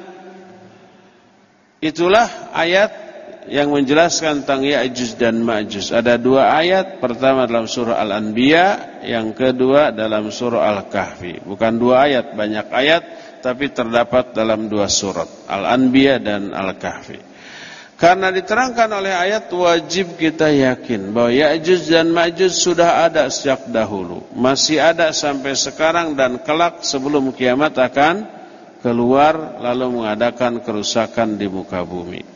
Itulah ayat yang menjelaskan tentang Ya'juj dan Ma'juj. Ada dua ayat, pertama dalam surah Al-Anbiya, yang kedua dalam surah Al-Kahfi. Bukan dua ayat, banyak ayat, tapi terdapat dalam dua surat, Al-Anbiya dan Al-Kahfi. Karena diterangkan oleh ayat, wajib kita yakin bahwa Ya'juj dan Ma'juj sudah ada sejak dahulu, masih ada sampai sekarang, dan kelak sebelum kiamat akan keluar lalu mengadakan kerusakan di muka bumi.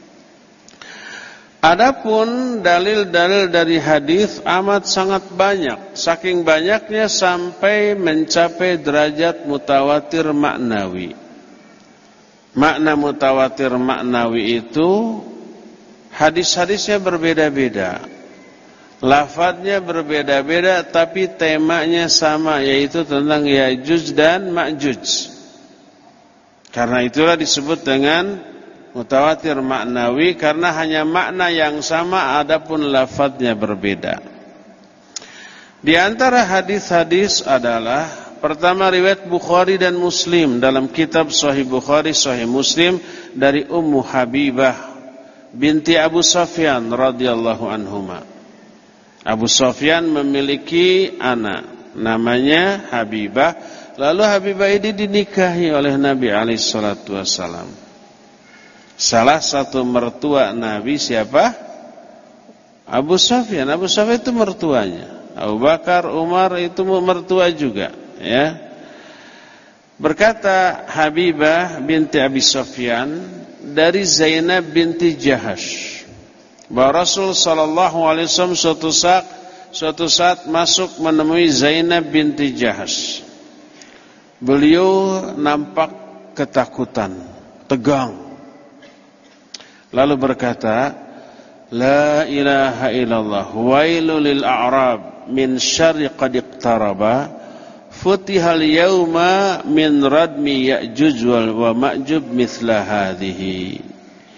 Adapun dalil-dalil dari hadis amat sangat banyak, saking banyaknya sampai mencapai derajat mutawatir maknawi. Makna mutawatir maknawi itu hadis-hadisnya berbeda-beda, lafadznya berbeda-beda, tapi temanya sama, yaitu tentang Ya'juj dan Ma'juj. Karena itulah disebut dengan mutawatir maknawi, karena hanya makna yang sama adapun lafadznya berbeda. Di antara hadis-hadis adalah pertama riwayat Bukhari dan Muslim dalam kitab Sahih Bukhari Sahih Muslim dari Ummu Habibah binti Abu Sufyan radhiyallahu anhuma. Abu Sufyan memiliki anak namanya Habibah. Lalu Habibah ini dinikahi oleh Nabi alaihi salatu wassalam. Salah satu mertua Nabi siapa? Abu Sufyan. Abu Sufyan itu mertuanya. Abu Bakar, Umar itu mertua juga, ya. Berkata Habibah binti Abi Sufyan dari Zainab binti Jahash bahwa Rasul sallallahu alaihi wasallam suatu saat suatu saat masuk menemui Zainab binti Jahash. Beliau nampak ketakutan, tegang. Lalu berkata, "La ilaha illallah, wailul lil a'rab min syarri qad iqtaraba, futihal yawma min radmi ya'juj wal wa ma'jub mithla hadhihi."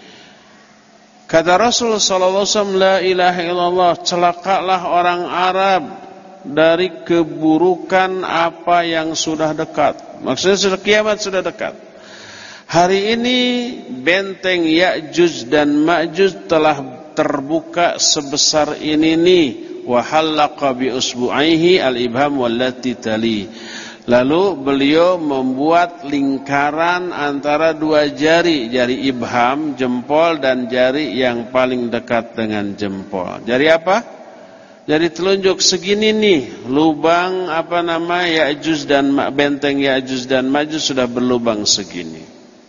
Kata Rasul sallallahu alaihi wasallam, la ilaha illallah, celakalah orang Arab dari keburukan apa yang sudah dekat. Maksudnya sudah kiamat sudah dekat. Hari ini benteng Ya'juj dan Ma'juj telah terbuka sebesar ini nih, wa halaqa bi usbu'aihi al-ibham wallati tali. Lalu beliau membuat lingkaran antara dua jari, jari ibham, jempol, dan jari yang paling dekat dengan jempol. Jari apa? Jari telunjuk segini nih, lubang apa nama Ya'juj dan benteng Ya'juj dan Ma'juj sudah berlubang segini.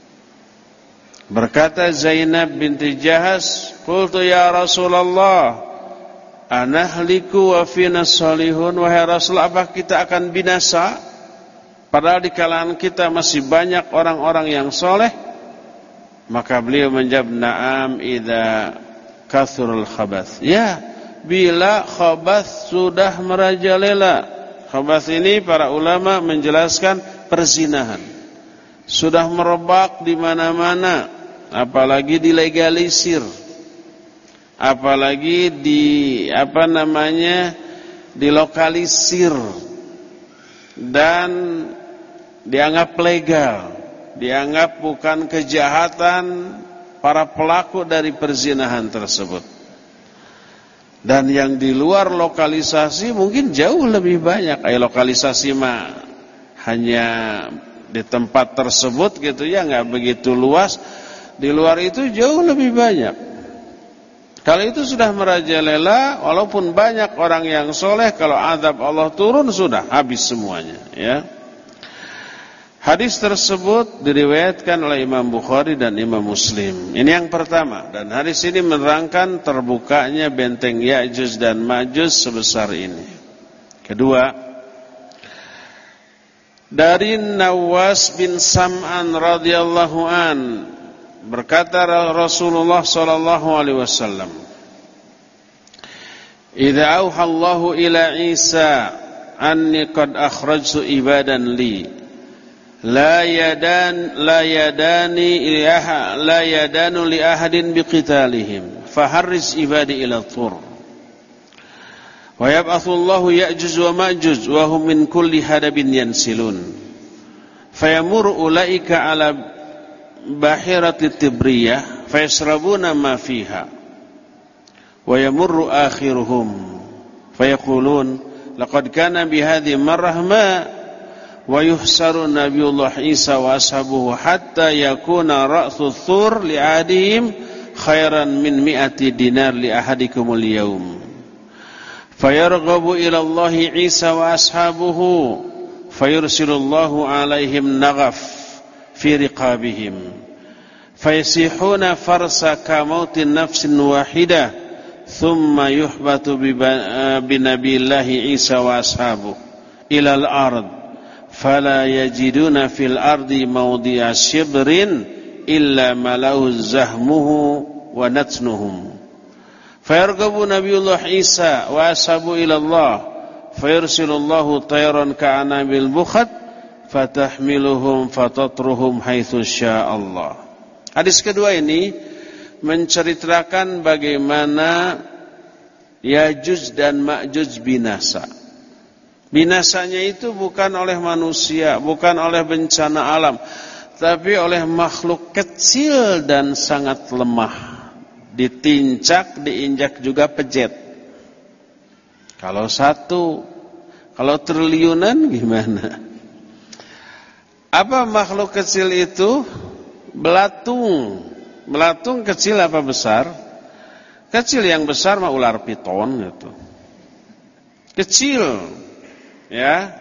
Berkata Zainab binti Jahas, qultu ya Rasulullah, anahliku wa fina salihun, wahai Rasul, apa kita akan binasa? Padahal di kalangan kita masih banyak orang-orang yang soleh. Maka beliau menjawab, na'am idza kathurul khabath. Ya, bila khabath sudah merajalela. Khabath ini para ulama menjelaskan perzinahan. Sudah merebak di mana-mana, apalagi dilegalisir. Apalagi di apa namanya? dilokalisir dan dianggap legal, dianggap bukan kejahatan para pelaku dari perzinahan tersebut. Dan yang di luar lokalisasi mungkin jauh lebih banyak. Ay, lokalisasi mah hanya di tempat tersebut gitu ya, nggak begitu luas. Di luar itu jauh lebih banyak. Kalau itu sudah merajalela, walaupun banyak orang yang soleh, kalau azab Allah turun sudah habis semuanya, ya. Hadis tersebut diriwayatkan oleh Imam Bukhari dan Imam Muslim. Ini yang pertama, dan hadis ini menerangkan terbukanya benteng Ya'juj dan Ma'juj sebesar ini. Kedua, dari Nawas bin Sam'an radhiyallahu an, berkata Rasulullah sallallahu alaihi wasallam, "Idza auha Allahu ila Isa anni qad akhrajtu ibadan li la yadan la yadani ilaha la yadanu li ahadin biqitalihim faharris ibadi ila thur wa yab'athu Allahu Ya'juj wa Ma'juj wa hum min kulli hadabin yansilun fayamur ulaika ala bahirati tibriyah fayasrabuna ma fiha wa yamurru akhiruhum fayaqulun laqad kana bihadhi marrah ma wa yuhsaru nabiyullah Isa wa ashabuhu hatta yakuna ra'su thur li ahadihim khairan min mi'ati dinar li ahadikumul yawm fayarghabu ila Allah Isa wa ashabuhu fayursilullahu alaihim naghaf fi riqabihim fayasihuna farsa kamautin nafsin wahidah thumma yuhbatu binabillahi Isa wa ashabuh ilal ard fala yajiduna fil ardi mawdi'a shibrin illa malahu zahmuhu wa natnuhum fayargabu nabiyullah Isa wa ashabu ila Allah fayursilullahu tayran ka'anabil bukhat fatahmiluhum fatatruhum haitsu sya'allah. Hadis kedua ini menceritakan bagaimana Ya'juj dan Ma'juj binasa. Binasanya itu bukan oleh manusia, bukan oleh bencana alam, tapi oleh makhluk kecil dan sangat lemah. Ditincak, diinjak juga pejet. Kalau satu, kalau triliunan gimana? Apa makhluk kecil itu? Belatung. Belatung kecil apa besar? Kecil, yang besar mah ular piton gitu. Kecil. Ya.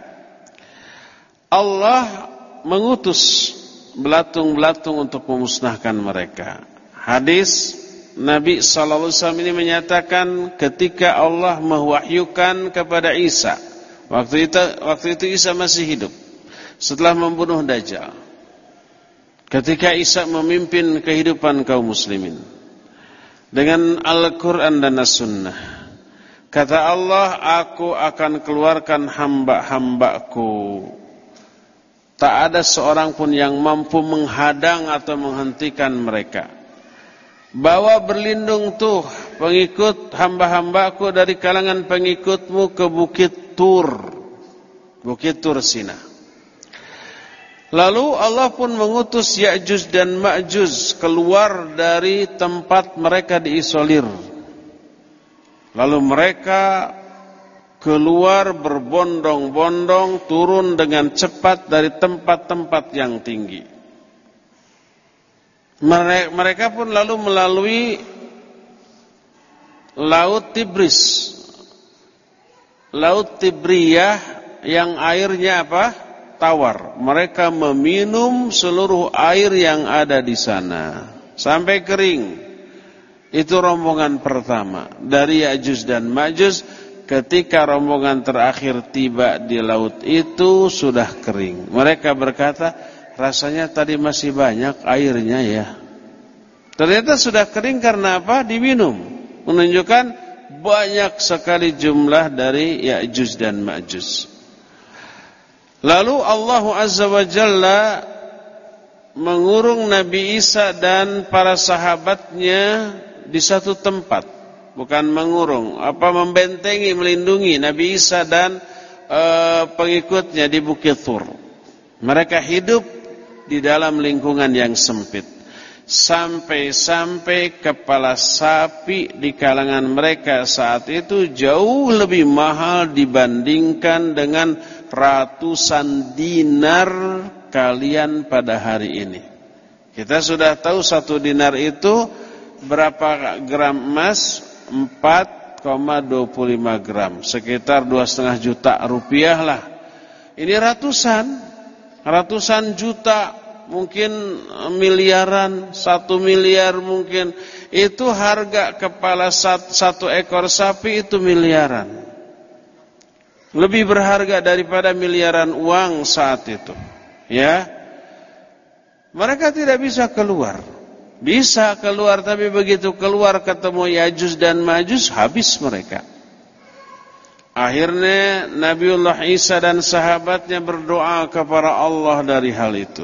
Allah mengutus belatung-belatung untuk memusnahkan mereka. Hadis Nabi sallallahu alaihi wasallam ini menyatakan ketika Allah mewahyukan kepada Isa, waktu itu waktu itu Isa masih hidup setelah membunuh Dajjal. Ketika Isa memimpin kehidupan kaum muslimin dengan Al-Qur'an dan As-Sunnah, kata Allah, aku akan keluarkan hamba-hambaku. Tak ada seorang pun yang mampu menghadang atau menghentikan mereka. Bawa berlindung tuh pengikut hamba-hambaku dari kalangan pengikutmu ke Bukit Tur. Bukit Tur Sina. Lalu Allah pun mengutus Ya'juj dan Ma'juj keluar dari tempat mereka diisolir. Lalu mereka keluar berbondong-bondong, turun dengan cepat dari tempat-tempat yang tinggi. Mereka pun lalu melalui Laut Tibris, Laut Tibriyah yang airnya apa? Tawar. Mereka meminum seluruh air yang ada di sana sampai kering. Itu rombongan pertama dari Ya'juj dan Ma'juj. Ketika rombongan terakhir tiba di laut itu sudah kering. Mereka berkata, rasanya tadi masih banyak airnya ya. Ternyata sudah kering karena apa? Diminum. Menunjukkan banyak sekali jumlah dari Ya'juj dan Ma'juj. Lalu Allah Azza wa Jalla mengurung Nabi Isa dan para sahabatnya di satu tempat. Bukan mengurung, apa membentengi, melindungi Nabi Isa dan e, pengikutnya di Bukit Tur. Mereka hidup di dalam lingkungan yang sempit. Sampai-sampai kepala sapi di kalangan mereka saat itu jauh lebih mahal dibandingkan dengan ratusan dinar kalian pada hari ini. Kita sudah tahu satu dinar itu berapa gram emas? empat koma dua puluh lima gram, sekitar dua koma lima juta rupiah lah. Ini ratusan, ratusan juta, mungkin miliaran, satu miliar mungkin. Itu harga kepala satu, satu ekor sapi itu miliaran. Lebih berharga daripada miliaran uang saat itu. Ya, mereka tidak bisa keluar. Bisa keluar, tapi begitu keluar ketemu Ya'juj dan Ma'juj, habis mereka. Akhirnya Nabiullah Isa dan sahabatnya berdoa kepada Allah dari hal itu.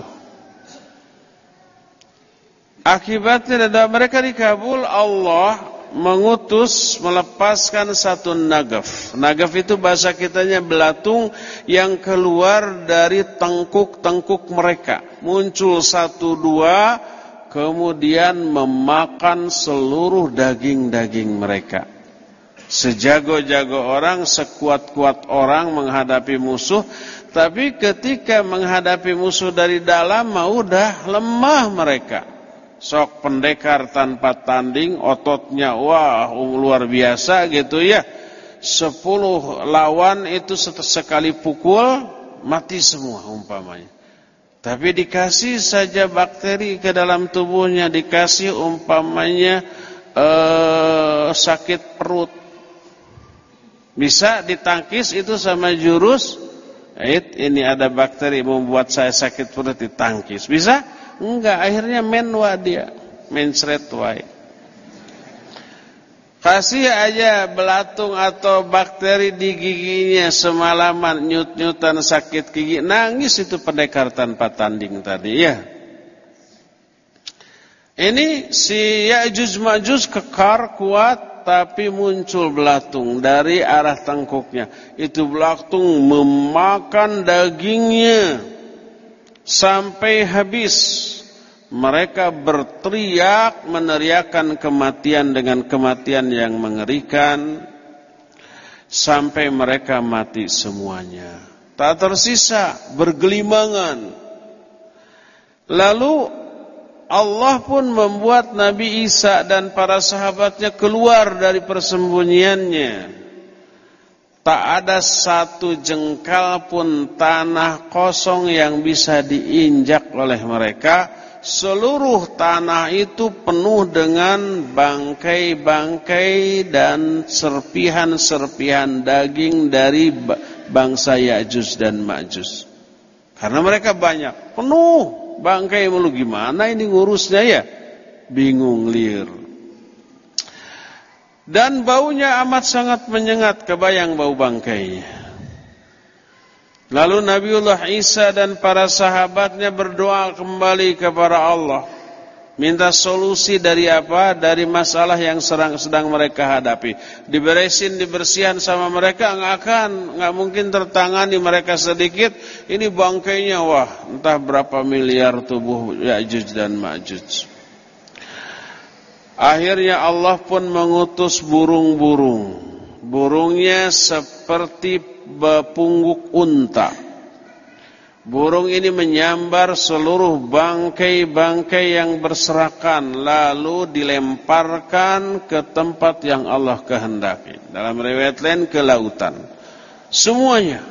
Akibatnya doa mereka dikabul. Allah mengutus, melepaskan satu nagaf. Nagaf itu bahasa kitanya belatung yang keluar dari tengkuk-tengkuk mereka. Muncul satu dua, kemudian memakan seluruh daging-daging mereka. Sejago-jago orang, sekuat-kuat orang menghadapi musuh, tapi ketika menghadapi musuh dari dalam, mau udah lemah mereka. Sok pendekar tanpa tanding, ototnya wah luar biasa gitu ya. Sepuluh lawan itu sekali pukul mati semua umpamanya. Tapi dikasih saja bakteri ke dalam tubuhnya, dikasih umpamanya eh, sakit perut, bisa ditangkis itu sama jurus. It, ini ada bakteri membuat saya sakit perut, ditangkis. Bisa? Enggak, akhirnya menwa dia, mencret wae. Kasih aja belatung atau bakteri di giginya semalaman, nyut-nyutan sakit gigi, nangis itu pendekar tanpa tanding tadi ya. Ini si Ya'juj Ma'juj kekar kuat, tapi muncul belatung dari arah tengkuknya. Itu belatung memakan dagingnya sampai habis. Mereka berteriak meneriakkan kematian dengan kematian yang mengerikan sampai mereka mati semuanya. Tak tersisa, bergelimangan. Lalu Allah pun membuat Nabi Isa dan para sahabatnya keluar dari persembunyiannya. Tak ada satu jengkal pun tanah kosong yang bisa diinjak oleh mereka. Seluruh tanah itu penuh dengan bangkai-bangkai dan serpihan-serpihan daging dari bangsa Ya'juj dan Ma'juj. Karena mereka banyak, penuh bangkai mulu, gimana ini ngurusnya ya? Bingung lir. Dan baunya amat sangat menyengat, kebayang bau bangkainya. Lalu Nabiullah Isa dan para sahabatnya berdoa kembali kepada Allah, minta solusi dari apa? Dari masalah yang sedang, sedang mereka hadapi. Diberesin, dibersihan sama mereka, nggak akan, nggak mungkin tertangani mereka sedikit. Ini bangkainya, wah, entah berapa miliar tubuh Ya'juj dan Ma'juj. Akhirnya Allah pun mengutus burung-burung. Burungnya seperti pungguk unta. Burung ini menyambar seluruh bangkai-bangkai yang berserakan, lalu dilemparkan ke tempat yang Allah kehendaki. Dalam riwayat lain ke lautan. Semuanya.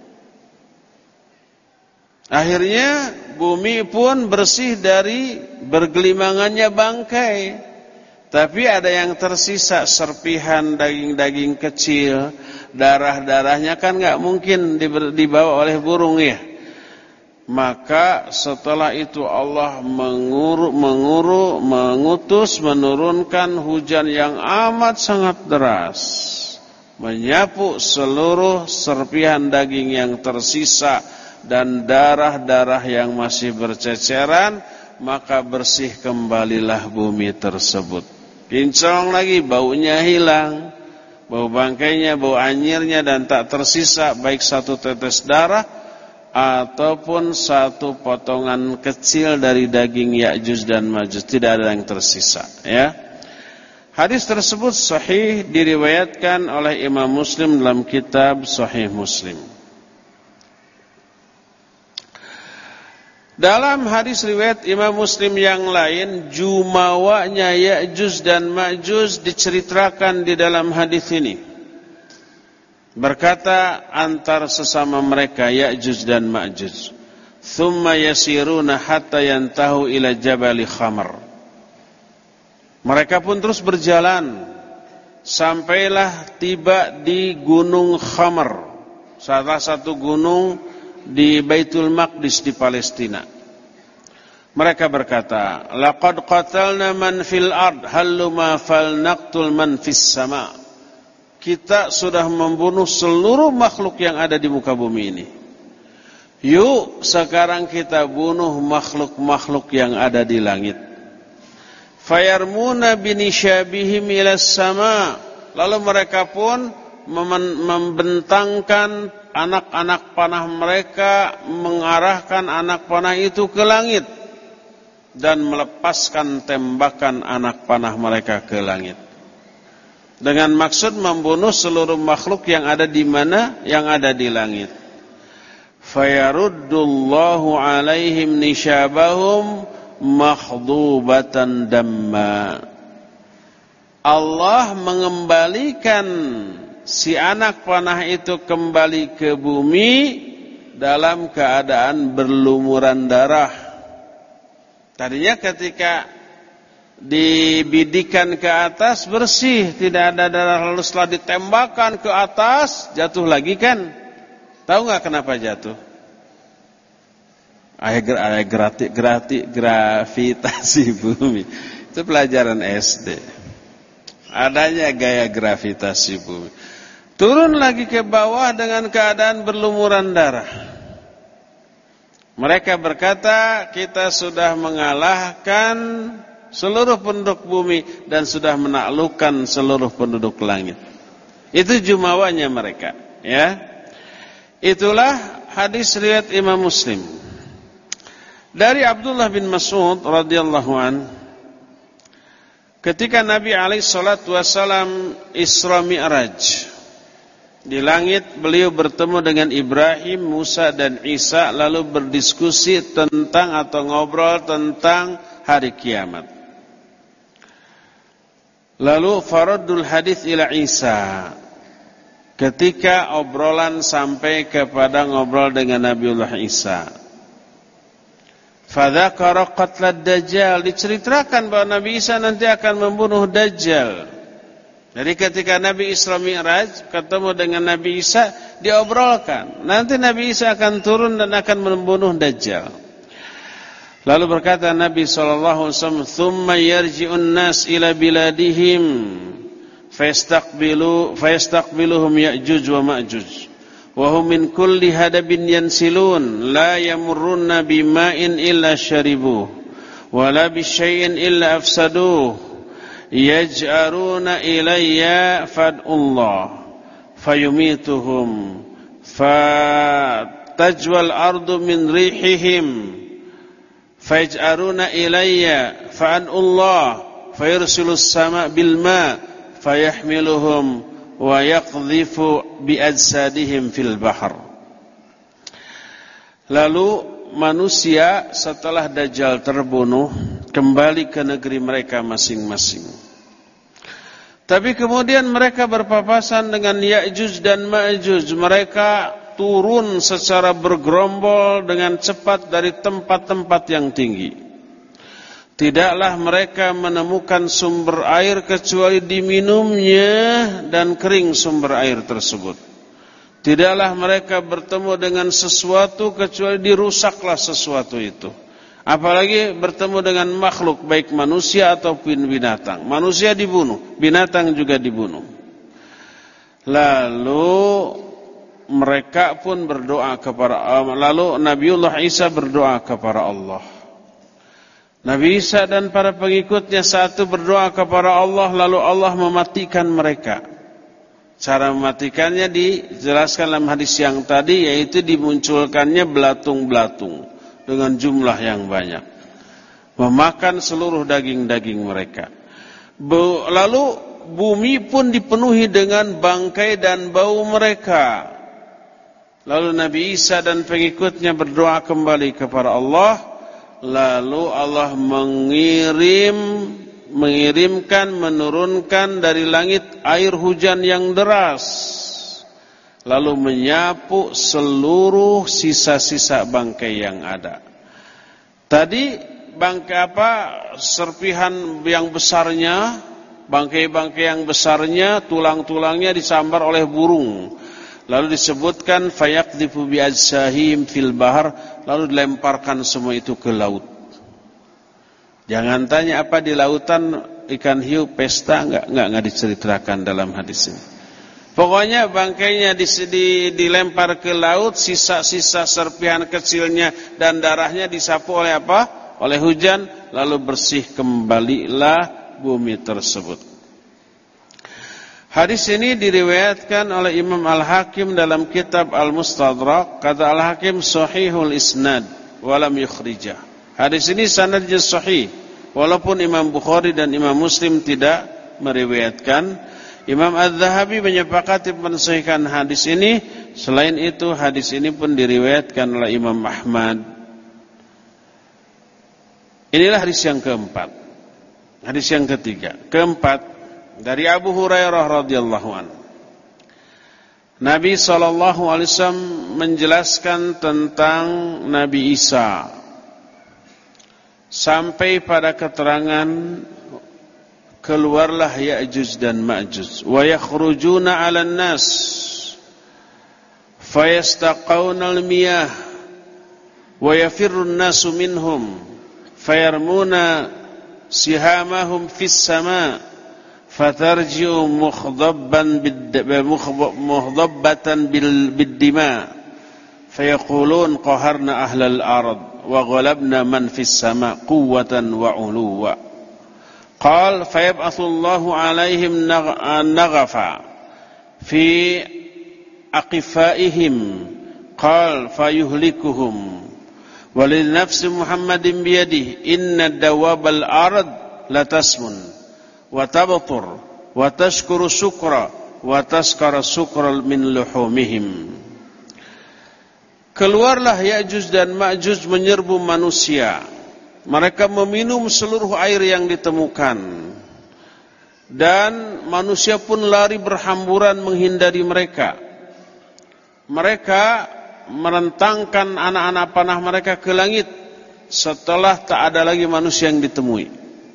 Akhirnya bumi pun bersih dari bergelimangannya bangkai. Tapi ada yang tersisa, serpihan daging-daging kecil, darah-darahnya kan nggak mungkin dibawa oleh burung ya. Maka setelah itu Allah menguru, menguru, mengutus, menurunkan hujan yang amat sangat deras, menyapu seluruh serpihan daging yang tersisa dan darah-darah yang masih berceceran, maka bersih kembalilah bumi tersebut. Kinclong lagi, baunya hilang, bau bangkainya, bau anyirnya, dan tak tersisa baik satu tetes darah ataupun satu potongan kecil dari daging Ya'juj dan Ma'juj. Tidak ada yang tersisa ya. Hadis tersebut sahih, diriwayatkan oleh Imam Muslim dalam kitab Sahih Muslim. Dalam hadis riwayat Imam Muslim yang lain, jumawanya Ya'juj dan Ma'juj diceritakan di dalam hadis ini. Berkata antar sesama mereka Ya'juj dan Ma'juj, "Tsumma yasiruna hatta yantahu ila jabali khamar." Mereka pun terus berjalan sampailah tiba di Gunung Khamar, salah satu gunung di Baitul Maqdis di Palestina. Mereka berkata, "Laqad qatalna man fil ard, halluma falnaqtul man fis sama." Kita sudah membunuh seluruh makhluk yang ada di muka bumi ini. Yuk sekarang kita bunuh makhluk-makhluk yang ada di langit. Fayarmuna binishabihim ilas sama. Lalu mereka pun membentangkan anak-anak panah mereka, mengarahkan anak panah itu ke langit dan melepaskan tembakan anak panah mereka ke langit dengan maksud membunuh seluruh makhluk yang ada di mana? Yang ada di langit. Fayaruddullahu alaihim nishabahum makhdubatan damma. Allah mengembalikan si anak panah itu kembali ke bumi dalam keadaan berlumuran darah. Tadinya ketika dibidikan ke atas bersih, tidak ada darah, lalu setelah ditembakkan ke atas jatuh lagi kan? Tahu nggak kenapa jatuh? Ada gratis, gratis, gravitasi bumi. Itu pelajaran S D. adanya gaya gravitasi bumi. Turun lagi ke bawah dengan keadaan berlumuran darah. Mereka berkata, kita sudah mengalahkan seluruh penduduk bumi dan sudah menaklukkan seluruh penduduk langit. Itu jumawanya mereka, ya. Itulah hadis riwayat Imam Muslim. Dari Abdullah bin Mas'ud radhiyallahu an, ketika Nabi alaihi salatu wasallam Isra Mi'raj, di langit beliau bertemu dengan Ibrahim, Musa dan Isa, lalu berdiskusi tentang atau ngobrol tentang hari kiamat. Lalu faraddul hadis ila Isa, ketika obrolan sampai kepada ngobrol dengan Nabiullah Isa. Fadzakara qatlad Dajjal, diceritakan bahwa Nabi Isa nanti akan membunuh Dajjal. Jadi ketika Nabi Isra Mi'raj ketemu dengan Nabi Isa, diobrolkan, nanti Nabi Isa akan turun dan akan membunuh Dajjal. Lalu berkata Nabi sallallahu alaihi wasallam, "Tsumma yarji'un nas ila biladihim fayastaqbilu fayastaqbiluhum Ya'juj wa Ma'juj wa hum min kulli hadabin yansilun la yamurruna bima'in illa syaribuh wa la bisyai'in illa afsaduh yaj'aruna ilayya fad'ullah fayumituhum fatajwal ardu min rihihim fayaj'aruna ilayya fa'anullah fayursilus sama' bil ma' fayahmiluhum wa yaqdhifu bi ajsadihim fil bahr." Lalu manusia setelah Dajjal terbunuh kembali ke negeri mereka masing-masing. Tapi kemudian mereka berpapasan dengan Ya'juj dan Ma'juj. Mereka turun secara bergerombol dengan cepat dari tempat-tempat yang tinggi. Tidaklah mereka menemukan sumber air kecuali diminumnya dan kering sumber air tersebut. Tidaklah mereka bertemu dengan sesuatu kecuali dirusaklah sesuatu itu. Apalagi bertemu dengan makhluk, baik manusia ataupun binatang. Manusia dibunuh, binatang juga dibunuh. Lalu mereka pun berdoa kepada Allah. Lalu Nabiullah Isa berdoa kepada Allah. Nabi Isa dan para pengikutnya satu berdoa kepada Allah, lalu Allah mematikan mereka. Cara mematikannya dijelaskan dalam hadis yang tadi, yaitu dimunculkannya belatung-belatung dengan jumlah yang banyak, memakan seluruh daging-daging mereka. Lalu bumi pun dipenuhi dengan bangkai dan bau mereka. Lalu Nabi Isa dan pengikutnya berdoa kembali kepada Allah. Lalu Allah mengirim, mengirimkan, menurunkan dari langit air hujan yang deras, lalu menyapu seluruh sisa-sisa bangkai yang ada. Tadi bangkai apa? Serpihan yang besarnya, bangkai-bangkai yang besarnya, tulang-tulangnya disambar oleh burung. Lalu disebutkan fayaqdhifu bi ajsahim fil bahar, lalu dilemparkan semua itu ke laut. Jangan tanya apa di lautan, ikan hiu pesta, enggak enggak enggak diceritakan dalam hadis ini. Pokoknya bangkainya di, di, dilempar ke laut, sisa-sisa serpihan kecilnya dan darahnya disapu oleh apa? Oleh hujan, lalu bersih kembalilah bumi tersebut. Hadis ini diriwayatkan oleh Imam Al-Hakim dalam kitab Al-Mustadrak. Kata Al-Hakim sahihul isnad walam yukhrijah. Hadis ini sanadnya sahih, walaupun Imam Bukhari dan Imam Muslim tidak meriwayatkan. Imam Az-Zahabi menyepakati mensahihkan hadis ini. Selain itu hadis ini pun diriwayatkan oleh Imam Ahmad. Inilah hadis yang keempat. Hadis yang ketiga, keempat, dari Abu Hurairah radhiyallahu anhu. Nabi sallallahu alaihi wasallam menjelaskan tentang Nabi Isa sampai pada keterangan keluarlah Ya'juj dan Ma'juj wa yakhrujuna 'alan nas fayastaqawna al-miyah wa yafirru an-nasu minhum fayarmuna sihamahum fis sama' fatarji'u mukhdabban mukhdabbatan bid-dima fayaqulun qaharna ahlal ard wa ghalabna man fis sama quwwatan wa uluwa. Qal fayab'athu Allahu 'alaihim naghafa fi aqifaihim qal fayuhlikuhum walil nafsi Muhammadin biyadihi inna dawabal ard latasmun wa tabtur wa tashkuru syukra wa taskara syukra min luhumihim. Keluarlah Ya'juj dan Ma'juj menyerbu manusia. Mereka meminum seluruh air yang ditemukan. Dan manusia pun lari berhamburan menghindari mereka. Mereka merentangkan anak-anak panah mereka ke langit setelah tak ada lagi manusia yang ditemui.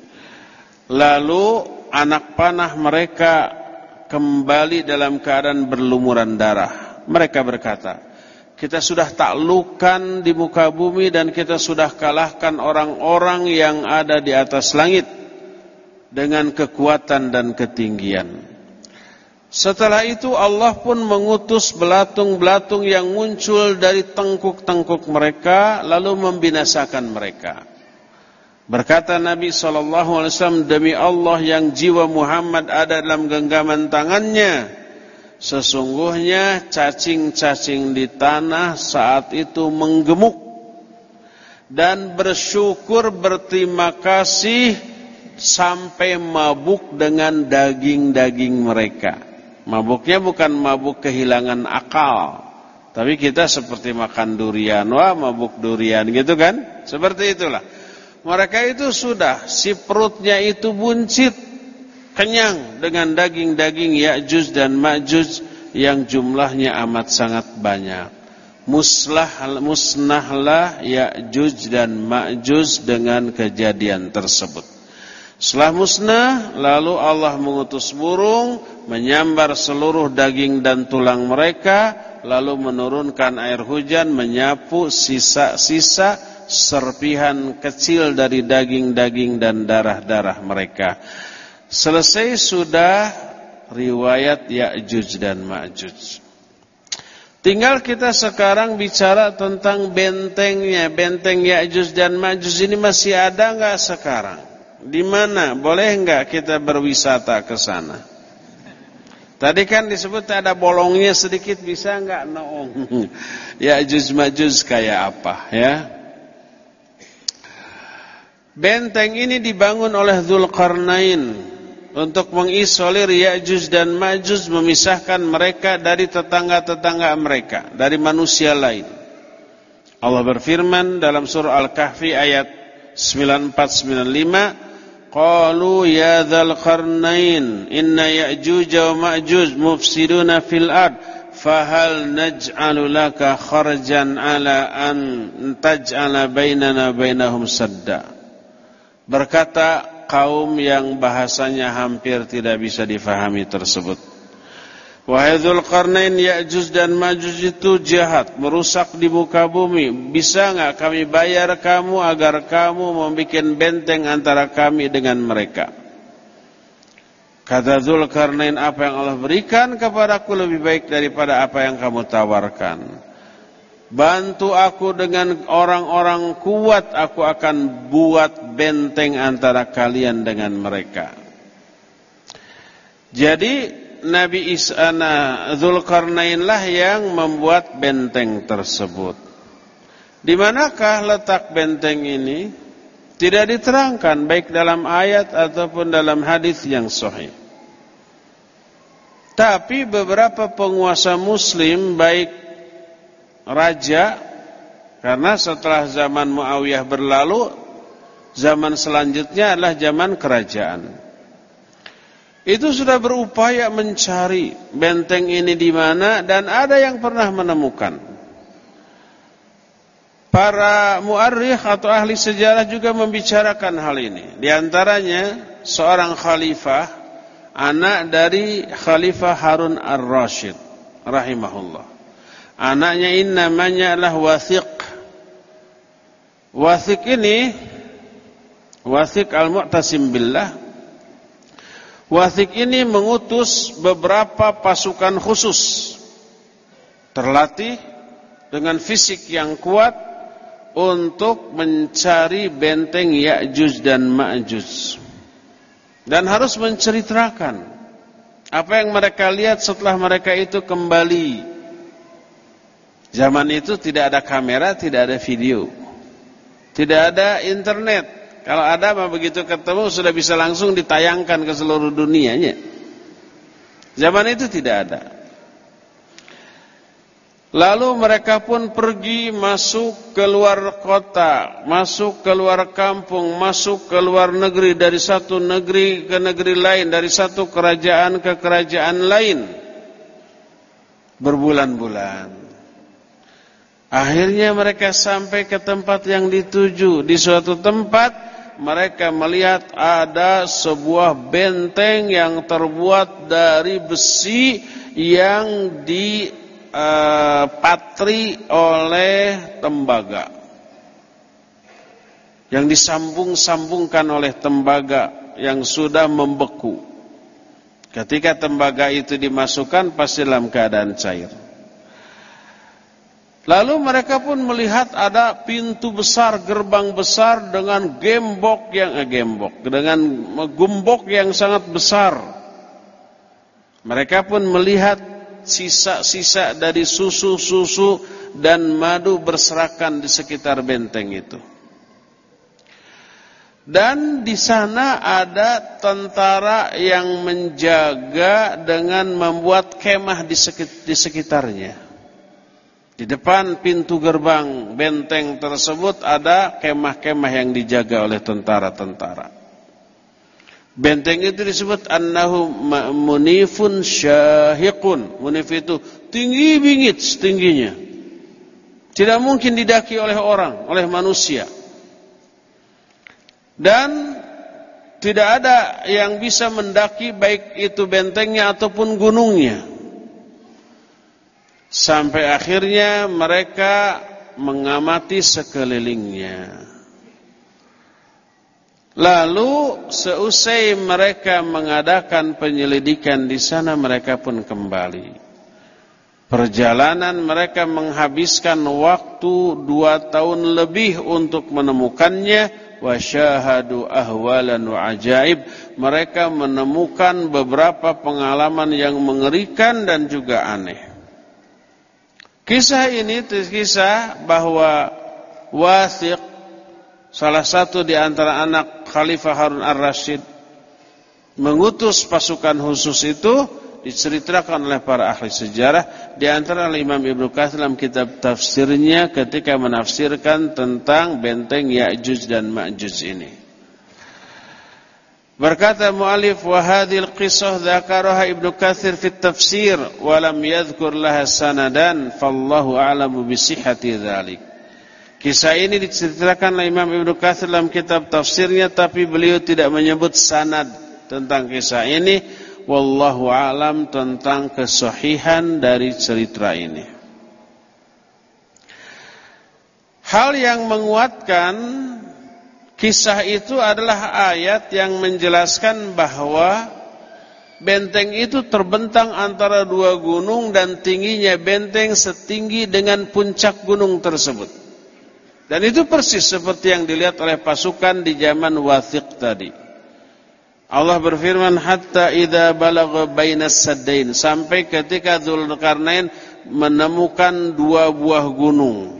Lalu anak panah mereka kembali dalam keadaan berlumuran darah. Mereka berkata, kita sudah taklukkan di muka bumi dan kita sudah kalahkan orang-orang yang ada di atas langit dengan kekuatan dan ketinggian. Setelah itu Allah pun mengutus belatung-belatung yang muncul dari tengkuk-tengkuk mereka lalu membinasakan mereka. Berkata Nabi sallallahu alaihi wasallam, demi Allah yang jiwa Muhammad ada dalam genggaman tangannya, sesungguhnya cacing-cacing di tanah saat itu menggemuk dan bersyukur berterima kasih sampai mabuk dengan daging-daging mereka. Mabuknya bukan mabuk kehilangan akal, tapi kita seperti makan durian, wah mabuk durian gitu kan? Seperti itulah. Mereka itu sudah, si perutnya itu buncit, kenyang dengan daging-daging Ya'juj dan Ma'juj yang jumlahnya amat sangat banyak. Muslah, musnahlah Ya'juj dan Ma'juj dengan kejadian tersebut. Setelah musnah, lalu Allah mengutus burung menyambar seluruh daging dan tulang mereka, lalu menurunkan air hujan menyapu sisa-sisa serpihan kecil dari daging-daging dan darah-darah mereka. Selesai sudah riwayat Ya'juj dan Ma'juj. Tinggal kita sekarang bicara tentang bentengnya. Benteng Ya'juj dan Ma'juj ini masih ada enggak sekarang? Di mana? Boleh enggak kita berwisata ke sana? Tadi kan disebut ada bolongnya sedikit, bisa enggak noong? Ya'juj Ma'juj kayak apa ya? Benteng ini dibangun oleh Dzulqarnain untuk mengisolir Ya'juj dan Ma'juj, memisahkan mereka dari tetangga-tetangga mereka, dari manusia lain. Allah berfirman dalam surah Al-Kahfi ayat sembilan puluh empat sembilan puluh lima, qalu ya Dzulqarnain inna Ya'juj wa Ma'juj mufsiduna fil ard fahal naj'alu laka kharjan ala an taj'ala bainana bainahum sadda. Berkata kaum yang bahasanya hampir tidak bisa difahami tersebut, wahai Dzulqarnain, Ya'juj dan Ma'juj itu jahat, merusak di muka bumi. Bisa enggak kami bayar kamu agar kamu membuat benteng antara kami dengan mereka? Kata Dzulqarnain, apa yang Allah berikan kepadaku lebih baik daripada apa yang kamu tawarkan. Bantu aku dengan orang-orang kuat, aku akan buat benteng antara kalian dengan mereka. Jadi Nabi Isana Dzulqarnain lah yang membuat benteng tersebut. Di manakah letak benteng ini? Tidak diterangkan baik dalam ayat ataupun dalam hadis yang sahih. Tapi beberapa penguasa muslim, baik raja, karena setelah zaman Muawiyah berlalu, zaman selanjutnya adalah zaman kerajaan. Itu sudah berupaya mencari benteng ini di mana, dan ada yang pernah menemukan. Para muarrikh atau ahli sejarah juga membicarakan hal ini. Di antaranya seorang khalifah, anak dari Khalifah Harun ar-Rasyid rahimahullah. Anaknya ini namanya adalah Wathiq. Wathiq ini, Wathiq al-Mu'tasim billah, Wathiq ini mengutus beberapa pasukan khusus, terlatih dengan fisik yang kuat untuk mencari benteng Ya'juj dan Ma'juj. Dan harus menceritakan apa yang mereka lihat setelah mereka itu kembali. Zaman itu tidak ada kamera, tidak ada video, tidak ada internet. Kalau ada, mah begitu ketemu sudah bisa langsung ditayangkan ke seluruh dunianya. Zaman itu tidak ada. Lalu mereka pun pergi masuk ke luar kota, masuk ke luar kampung, masuk ke luar negeri, dari satu negeri ke negeri lain, dari satu kerajaan ke kerajaan lain, berbulan-bulan. Akhirnya mereka sampai ke tempat yang dituju. Di suatu tempat mereka melihat ada sebuah benteng yang terbuat dari besi yang dipatri oleh tembaga, yang disambung-sambungkan oleh tembaga yang sudah membeku. Ketika tembaga itu dimasukkan pasti dalam keadaan cair. Lalu mereka pun melihat ada pintu besar, gerbang besar dengan gembok yang eh, gembok, dengan gembok yang sangat besar. Mereka pun melihat sisa-sisa dari susu-susu dan madu berserakan di sekitar benteng itu. Dan di sana ada tentara yang menjaga dengan membuat kemah di sekitarnya. Di depan pintu gerbang benteng tersebut ada kemah-kemah yang dijaga oleh tentara-tentara. Benteng itu disebut annahu munifun syahiqun. Munif itu tinggi bingit setingginya. Tidak mungkin didaki oleh orang, oleh manusia. Dan tidak ada yang bisa mendaki baik itu bentengnya ataupun gunungnya. Sampai akhirnya mereka mengamati sekelilingnya. Lalu seusai mereka mengadakan penyelidikan di sana, mereka pun kembali. Perjalanan mereka menghabiskan waktu dua tahun lebih untuk menemukannya. Wa syahadu ahwalan wa ajaib. Mereka menemukan beberapa pengalaman yang mengerikan dan juga aneh. Kisah ini kisah bahwa Wathiq, salah satu di antara anak Khalifah Harun ar-Rasyid, mengutus pasukan khusus itu, diceritakan oleh para ahli sejarah. Di antara Imam Ibnu Katsir dalam kitab tafsirnya ketika menafsirkan tentang benteng Ya'juj dan Ma'juj ini. Berkata mu'alif, wa hadhil qisah dzakaraha Ibnu Katsir fi tafsir wa lam yadhkur laha sanadan fallahu a'lamu bi sihhati dzalik. Kisah ini diceritakan oleh Imam Ibnu Katsir dalam kitab tafsirnya, tapi beliau tidak menyebut sanad tentang kisah ini. Wallahu a'lam tentang kesahihan dari cerita ini. Hal yang menguatkan kisah itu adalah ayat yang menjelaskan bahwa benteng itu terbentang antara dua gunung dan tingginya benteng setinggi dengan puncak gunung tersebut. Dan itu persis seperti yang dilihat oleh pasukan di zaman Wathiq tadi. Allah berfirman, hatta idza balagha bainas saddain, sampai ketika Dzulkarnain menemukan dua buah gunung.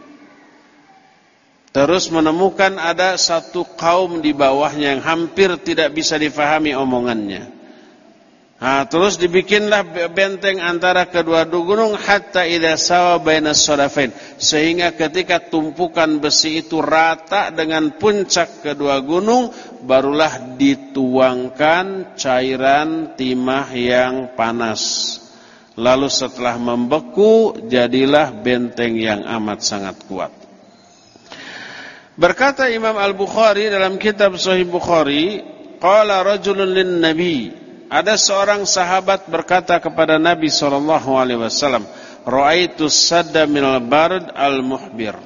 Terus menemukan ada satu kaum di bawahnya yang hampir tidak bisa difahami omongannya. Nah, terus dibikinlah benteng antara kedua gunung hatta idza sawa bainas sadafain, sehingga ketika tumpukan besi itu rata dengan puncak kedua gunung, barulah dituangkan cairan timah yang panas. Lalu setelah membeku, jadilah benteng yang amat sangat kuat. Berkata Imam Al-Bukhari dalam kitab Sahih Bukhari, qala rajulun lin nabi, ada seorang sahabat berkata kepada Nabi sallallahu alaihi wasallam, ra'aitu sadda minal bard al-muhbir.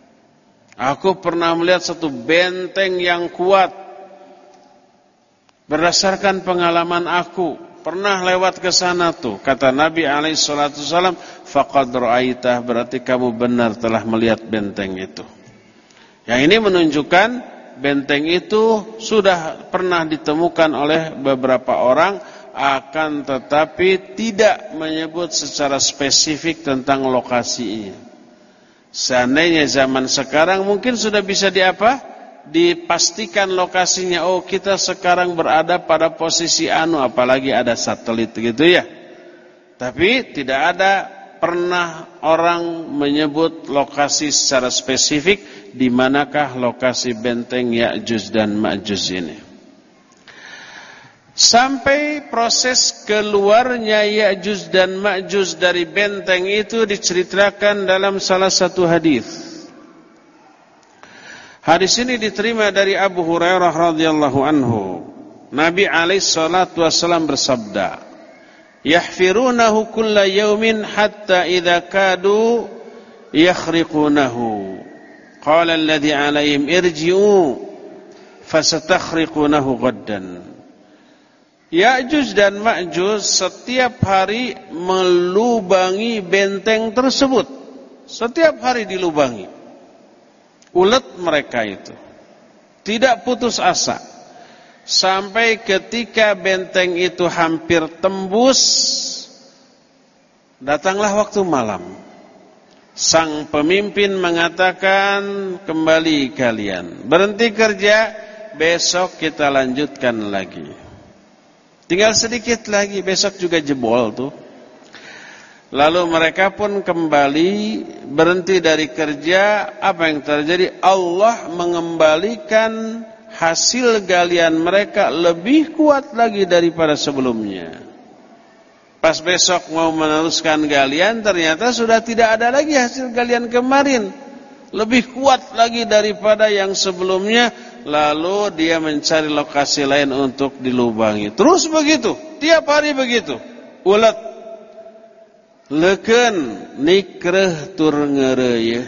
Aku pernah melihat satu benteng yang kuat Berdasarkan pengalaman aku, pernah lewat ke sana tuh, kata Nabi alaihi salatu wasallam, faqad ra'aitah, berarti kamu benar telah melihat benteng itu. Yang ini menunjukkan benteng itu sudah pernah ditemukan oleh beberapa orang, akan tetapi tidak menyebut secara spesifik tentang lokasinya. Seandainya zaman sekarang mungkin sudah bisa diapa? Dipastikan lokasinya. Oh, kita sekarang berada pada posisi anu, apalagi ada satelit gitu ya. Tapi tidak ada pernah orang menyebut lokasi secara spesifik di manakah lokasi benteng Ya'juj dan Ma'juj ini. Sampai proses keluarnya Ya'juj dan Ma'juj dari benteng itu diceritakan dalam salah satu hadis. Hadis ini diterima dari Abu Hurairah radhiyallahu anhu. Nabi alaihi salatu wasallam bersabda, "Yahfirunahu kulla yawmin hatta idza kadu yakhriqunahu. Qala alladhi alaihim irji'u fasatakhriqunahu ghaddan." Ya'juj dan Ma'juj setiap hari melubangi benteng tersebut. Setiap hari dilubangi. Ulet mereka itu tidak putus asa sampai ketika benteng itu hampir tembus, datanglah waktu malam. Sang pemimpin mengatakan, kembali kalian, berhenti kerja, besok kita lanjutkan lagi. Tinggal sedikit lagi, besok juga jebol tuh. Lalu mereka pun kembali berhenti dari kerja. Apa yang terjadi? Allah mengembalikan hasil galian mereka lebih kuat lagi daripada sebelumnya. Pas besok mau meneruskan galian, ternyata sudah tidak ada lagi hasil galian kemarin. Lebih kuat lagi daripada yang sebelumnya. Lalu dia mencari lokasi lain untuk dilubangi. Terus begitu, tiap hari begitu. Ulet leken nikreh tur ngeureuy.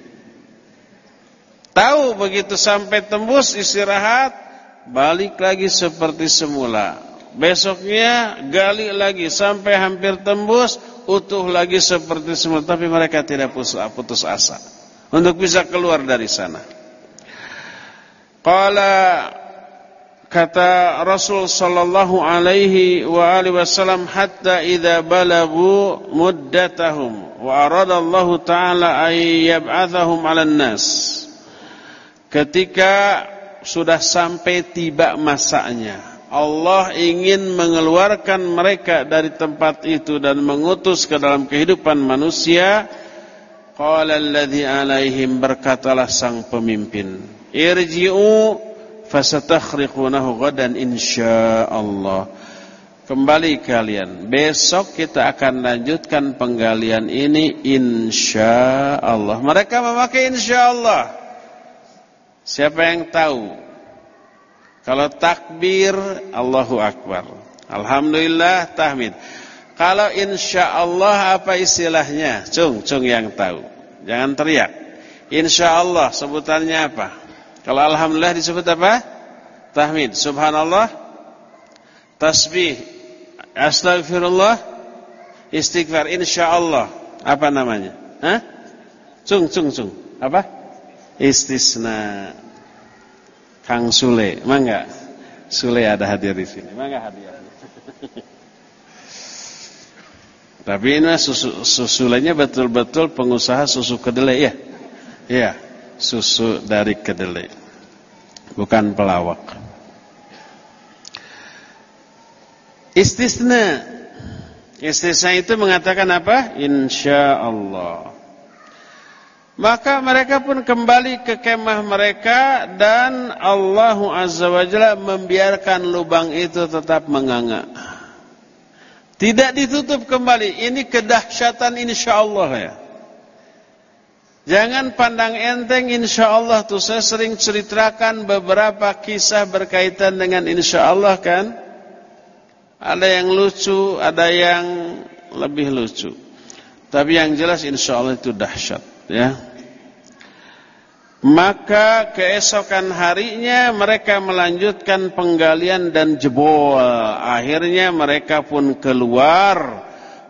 Tahu begitu sampai tembus istirahat, balik lagi seperti semula. Besoknya gali lagi sampai hampir tembus, utuh lagi seperti semula. Tapi mereka tidak putus asa untuk bisa keluar dari sana. Qala, kata Rasul sallallahu alaihi wa alihi wasallam, hatta idza balagu muddatahum wa arada Allah taala ay yab'athahum 'alan nas. Ketika sudah sampai tiba masanya, Allah ingin mengeluarkan mereka dari tempat itu dan mengutus ke dalam kehidupan manusia. Qala alladzi 'alaihim, berkatalah sang pemimpin, irji'u fasatakhriqunahu ghadan insyaallah. Kembali kalian, besok kita akan lanjutkan penggalian ini insyaallah. Mereka memakai insyaallah. Siapa yang tahu? Kalau takbir Allahu Akbar, alhamdulillah, tahmid. Kalau insyaallah apa istilahnya? Cung, cung yang tahu. Jangan teriak. Insyaallah sebutannya apa? Kalau alhamdulillah disebut apa? Tahmid. Subhanallah, tasbih, astagfirullah, istighfar. Insyaallah apa namanya? Hah? Cung, cung, cung. Apa? Istisna. Kang Sule, mangga. Sule ada hadir di sini. Mangga hadir. Tapi ini susu, susulenya betul-betul pengusaha susu kedelai ya. Iya, susu dari kedelai. Bukan pelawak. Istisna. Istisna itu mengatakan apa? Insyaallah. Maka mereka pun kembali ke kemah mereka dan Allah Azza wa Jalla membiarkan lubang itu tetap menganga. Tidak ditutup kembali. Ini kedahsyatan insyaallah ya. Jangan pandang enteng insyaallah tuh. Saya sering ceritakan beberapa kisah berkaitan dengan insyaallah kan. Ada yang lucu, ada yang lebih lucu. Tapi yang jelas insyaallah itu dahsyat ya. Maka keesokan harinya mereka melanjutkan penggalian dan jebol. Akhirnya mereka pun keluar.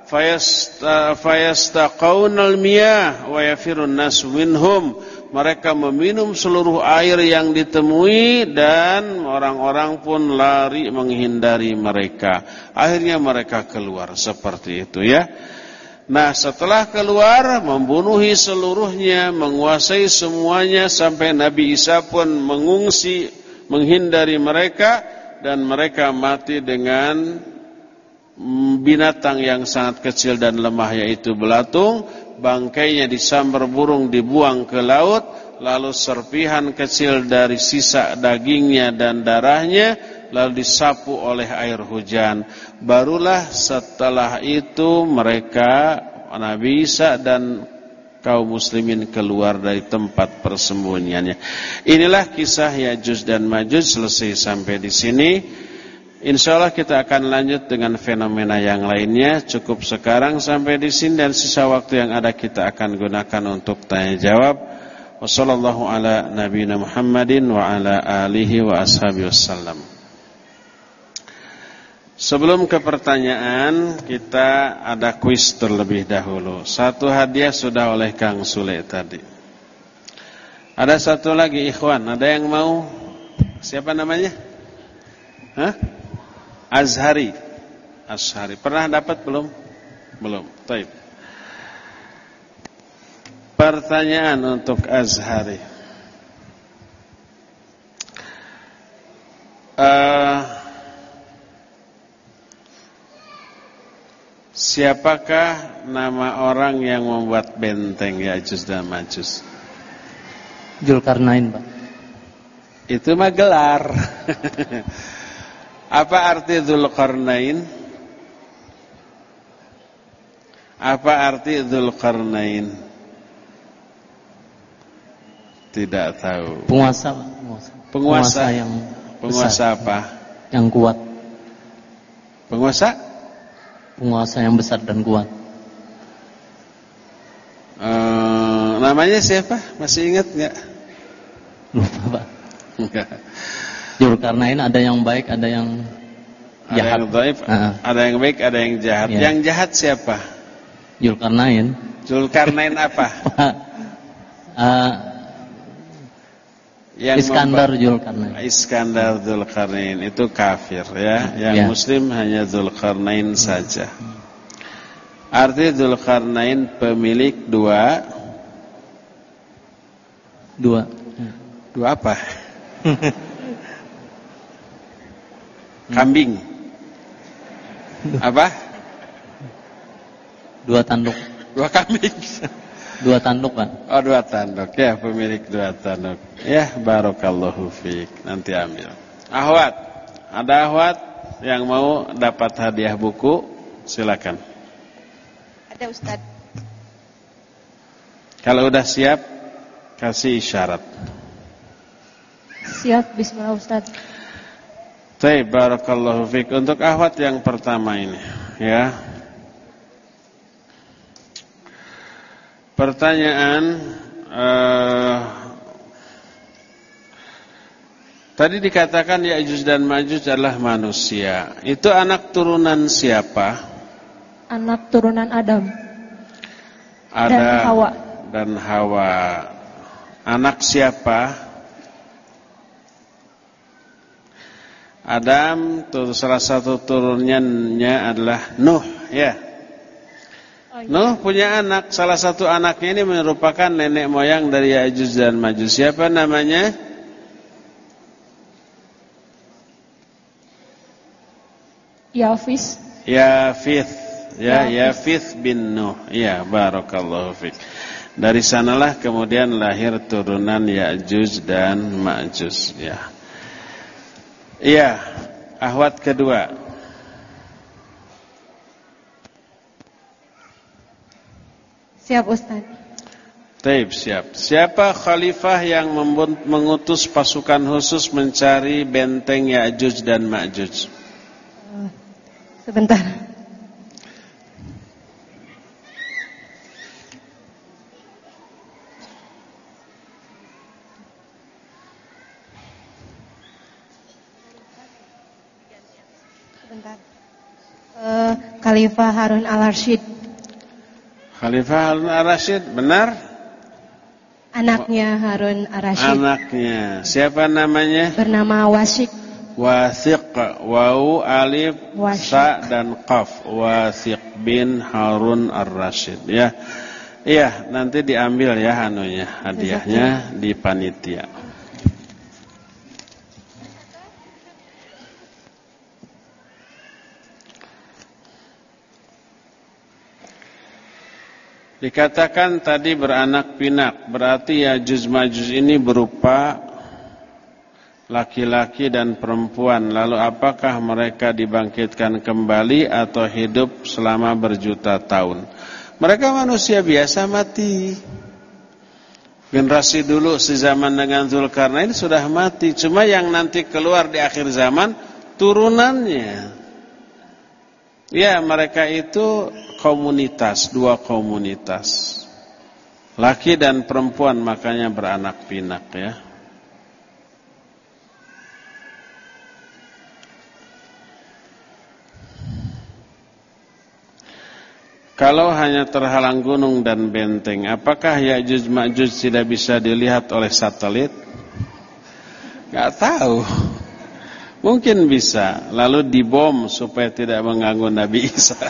Fayastaqaunal miyah wa yafirun nas minhum. Mereka meminum seluruh air yang ditemui dan orang-orang pun lari menghindari mereka. Akhirnya mereka keluar seperti itu ya. Nah, setelah keluar membunuhi seluruhnya, menguasai semuanya sampai Nabi Isa pun mengungsi menghindari mereka dan mereka mati dengan binatang yang sangat kecil dan lemah yaitu belatung. Bangkainya disambar burung dibuang ke laut, lalu serpihan kecil dari sisa dagingnya dan darahnya lalu disapu oleh air hujan. Barulah setelah itu mereka Nabi Isa dan kaum muslimin keluar dari tempat persembunyiannya. Inilah kisah Ya'juj dan Ma'juj. Selesai sampai di sini. Insyaallah kita akan lanjut dengan fenomena yang lainnya. Cukup sekarang sampai di sini dan sisa waktu yang ada kita akan gunakan untuk tanya jawab. Wassallallahu ala nabiyina Muhammadin wa ala alihi wa ashabihi wasallam. Sebelum ke pertanyaan, kita ada kuis terlebih dahulu. Satu hadiah sudah oleh Kang Sule tadi. Ada satu lagi ikhwan, ada yang mau? Siapa namanya? Hah? Azhari. Azhari. Pernah dapat belum? Belum. Baik. Pertanyaan untuk Azhari. Uh, siapakah nama orang yang membuat benteng Ya'juj dan Ma'juj? Zulkarnain, Pak. Itu mah gelar. Apa arti Zulkarnain? Apa arti Zulkarnain? Tidak tahu. Penguasa, penguasa. Penguasa, penguasa yang penguasa besar, apa? Yang kuat. Penguasa? Penguasa yang besar dan kuat. Uh, namanya siapa? Masih ingat nggak? Lupa, Pak. Zulkarnain ada yang baik, ada yang jahat. Ada yang dhaif, uh-huh. Ada yang baik, ada yang jahat. Yeah. Yang jahat siapa? Zulkarnain. Zulkarnain apa? uh, yang Iskandar Zulkarnain. Iskandar Zulkarnain itu kafir ya. Yang yeah. Muslim hanya Zulkarnain hmm. saja. Arti Zulkarnain pemilik dua. Dua. Dua apa? Kambing. Apa? Dua tanduk. Dua kambing. Dua tanduk, Pak. Oh, dua tanduk. Ya, pemilik dua tanduk. Ya, barakallahu fiik. Nanti ambil. Ahwat. Ada ahwat yang mau dapat hadiah buku? Silakan. Ada, Ustaz. Kalau udah siap, kasih isyarat. Siap, bismillah, Ustaz. Baik, barakallahu fiik. Untuk ahwat yang pertama ini, ya. Pertanyaan uh, tadi dikatakan Ya'juj dan Ma'juj adalah manusia. Itu anak turunan siapa? Anak turunan Adam. Adam dan Hawa. Dan Hawa. Anak siapa? Adam, salah satu turunnya adalah Nuh, ya. Oh, iya. Nuh punya anak, salah satu anaknya ini merupakan nenek moyang dari Ya'juj dan Ma'juj. Siapa namanya? Yafis. Yafith, ya, Yafith bin Nuh. Ya, barakallahu fiik. Dari sanalah kemudian lahir turunan Ya'juj dan Ma'juj, ya. Iya, ahwat kedua. Siap, Ustaz. Taib, siap. Siapa khalifah yang mengutus pasukan khusus mencari benteng Ya'juj dan Ma'juj? Uh, sebentar. sebentar. Uh, Khalifah Harun Al-Rasyid. Khalifah Harun Al-Rasyid, benar? Anaknya Harun Al-Rasyid. Anaknya. Siapa namanya? Bernama Wasik. Wasik, wawu, alif, Wasik. sa dan qaf. Wasik bin Harun Al-Rasyid, ya. Iya, nanti diambil ya anunya, hadiahnya di panitia. Dikatakan tadi beranak pinak, berarti Ya'juj Ma'juj ini berupa laki-laki dan perempuan. Lalu apakah mereka dibangkitkan kembali atau hidup selama berjuta tahun? Mereka manusia biasa mati. Generasi dulu sezaman dengan Zulkarnain sudah mati. Cuma yang nanti keluar di akhir zaman turunannya. Ya, mereka itu komunitas, dua komunitas. Laki dan perempuan, makanya beranak pinak ya. Kalau hanya terhalang gunung dan benteng, apakah Ya'juj Ma'juj tidak bisa dilihat oleh satelit? Gak tahu. Mungkin bisa, lalu dibom supaya tidak mengganggu Nabi Isa.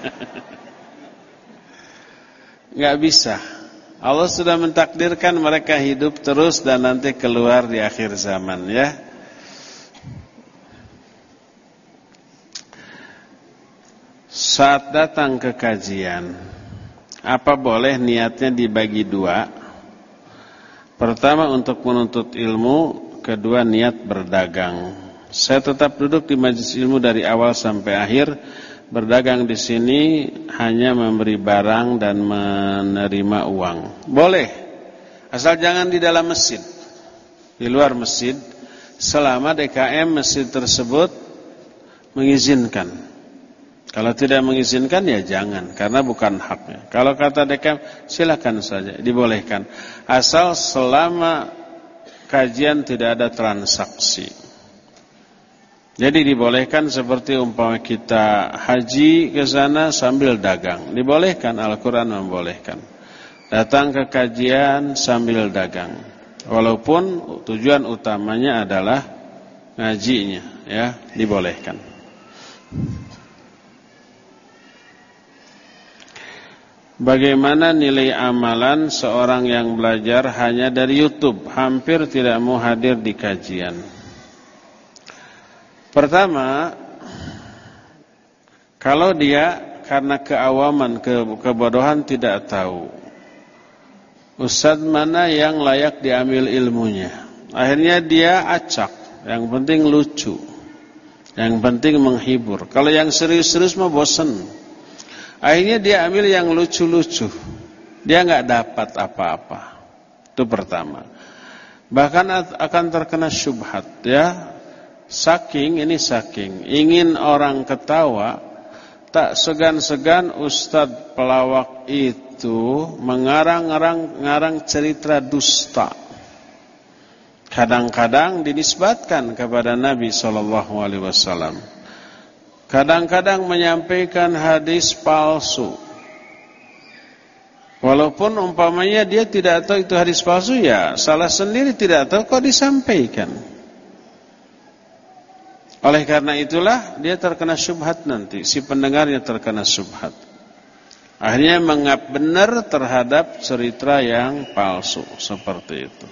Gak bisa. Allah sudah mentakdirkan mereka hidup terus dan nanti keluar di akhir zaman ya. Saat datang ke kajian, apa boleh niatnya dibagi dua? Pertama untuk menuntut ilmu, kedua niat berdagang. Saya tetap duduk di majelis ilmu dari awal sampai akhir. Berdagang di sini hanya memberi barang dan menerima uang. Boleh, asal jangan di dalam masjid, di luar masjid, selama D K M masjid tersebut mengizinkan. Kalau tidak mengizinkan ya jangan, karena bukan haknya. Kalau kata D K M silakan saja, dibolehkan, asal selama kajian tidak ada transaksi. Jadi dibolehkan seperti umpama kita haji ke sana sambil dagang. Dibolehkan, Al-Quran membolehkan. Datang ke kajian sambil dagang. Walaupun tujuan utamanya adalah ngajinya, ya, dibolehkan. Bagaimana nilai amalan seorang yang belajar hanya dari YouTube, hampir tidak mau hadir di kajian? Pertama, kalau dia karena keawaman, ke, kebodohan tidak tahu ustadz mana yang layak diambil ilmunya, akhirnya dia acak, yang penting lucu, yang penting menghibur. Kalau yang serius-serius mah bosen, akhirnya dia ambil yang lucu-lucu, dia nggak dapat apa-apa. Itu pertama. Bahkan akan terkena syubhat ya. Saking, ini saking ingin orang ketawa, tak segan-segan ustadz pelawak itu mengarang-arang cerita dusta. Kadang-kadang dinisbatkan kepada Nabi shallallahu alaihi wasallam. Kadang-kadang menyampaikan hadis palsu. Walaupun umpamanya dia tidak tahu itu hadis palsu, ya salah sendiri, tidak tahu kok disampaikan. Oleh karena itulah dia terkena syubhat nanti, si pendengarnya terkena syubhat. Akhirnya menganggap benar terhadap cerita yang palsu seperti itu.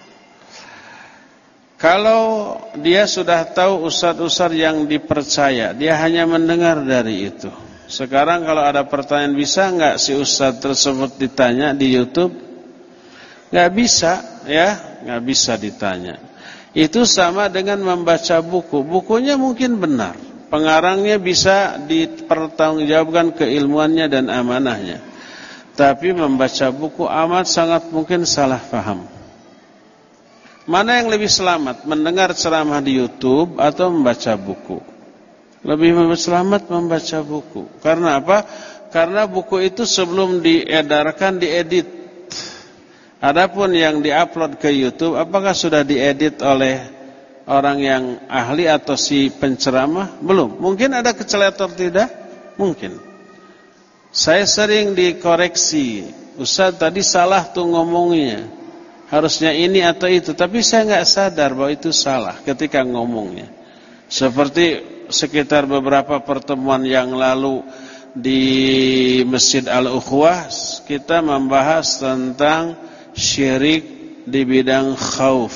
Kalau dia sudah tahu ustadz-ustadz yang dipercaya, dia hanya mendengar dari itu. Sekarang kalau ada pertanyaan, bisa enggak si ustadz tersebut ditanya di YouTube? Enggak bisa, ya, enggak bisa ditanya. Itu sama dengan membaca buku. Bukunya mungkin benar, pengarangnya bisa dipertanggungjawabkan keilmuannya dan amanahnya. Tapi membaca buku amat sangat mungkin salah paham. Mana yang lebih selamat, mendengar ceramah di YouTube atau membaca buku? Lebih selamat membaca buku. Karena apa? Karena buku itu sebelum diedarkan diedit. Adapun yang diupload ke YouTube, apakah sudah diedit oleh orang yang ahli atau si penceramah? Belum. Mungkin ada keceletot tidak? Mungkin. Saya sering dikoreksi, Ustaz tadi salah tuh ngomongnya, harusnya ini atau itu, tapi saya nggak sadar bahwa itu salah ketika ngomongnya. Seperti sekitar beberapa pertemuan yang lalu di Masjid Al-Ukhwah, kita membahas tentang syirik di bidang khauf.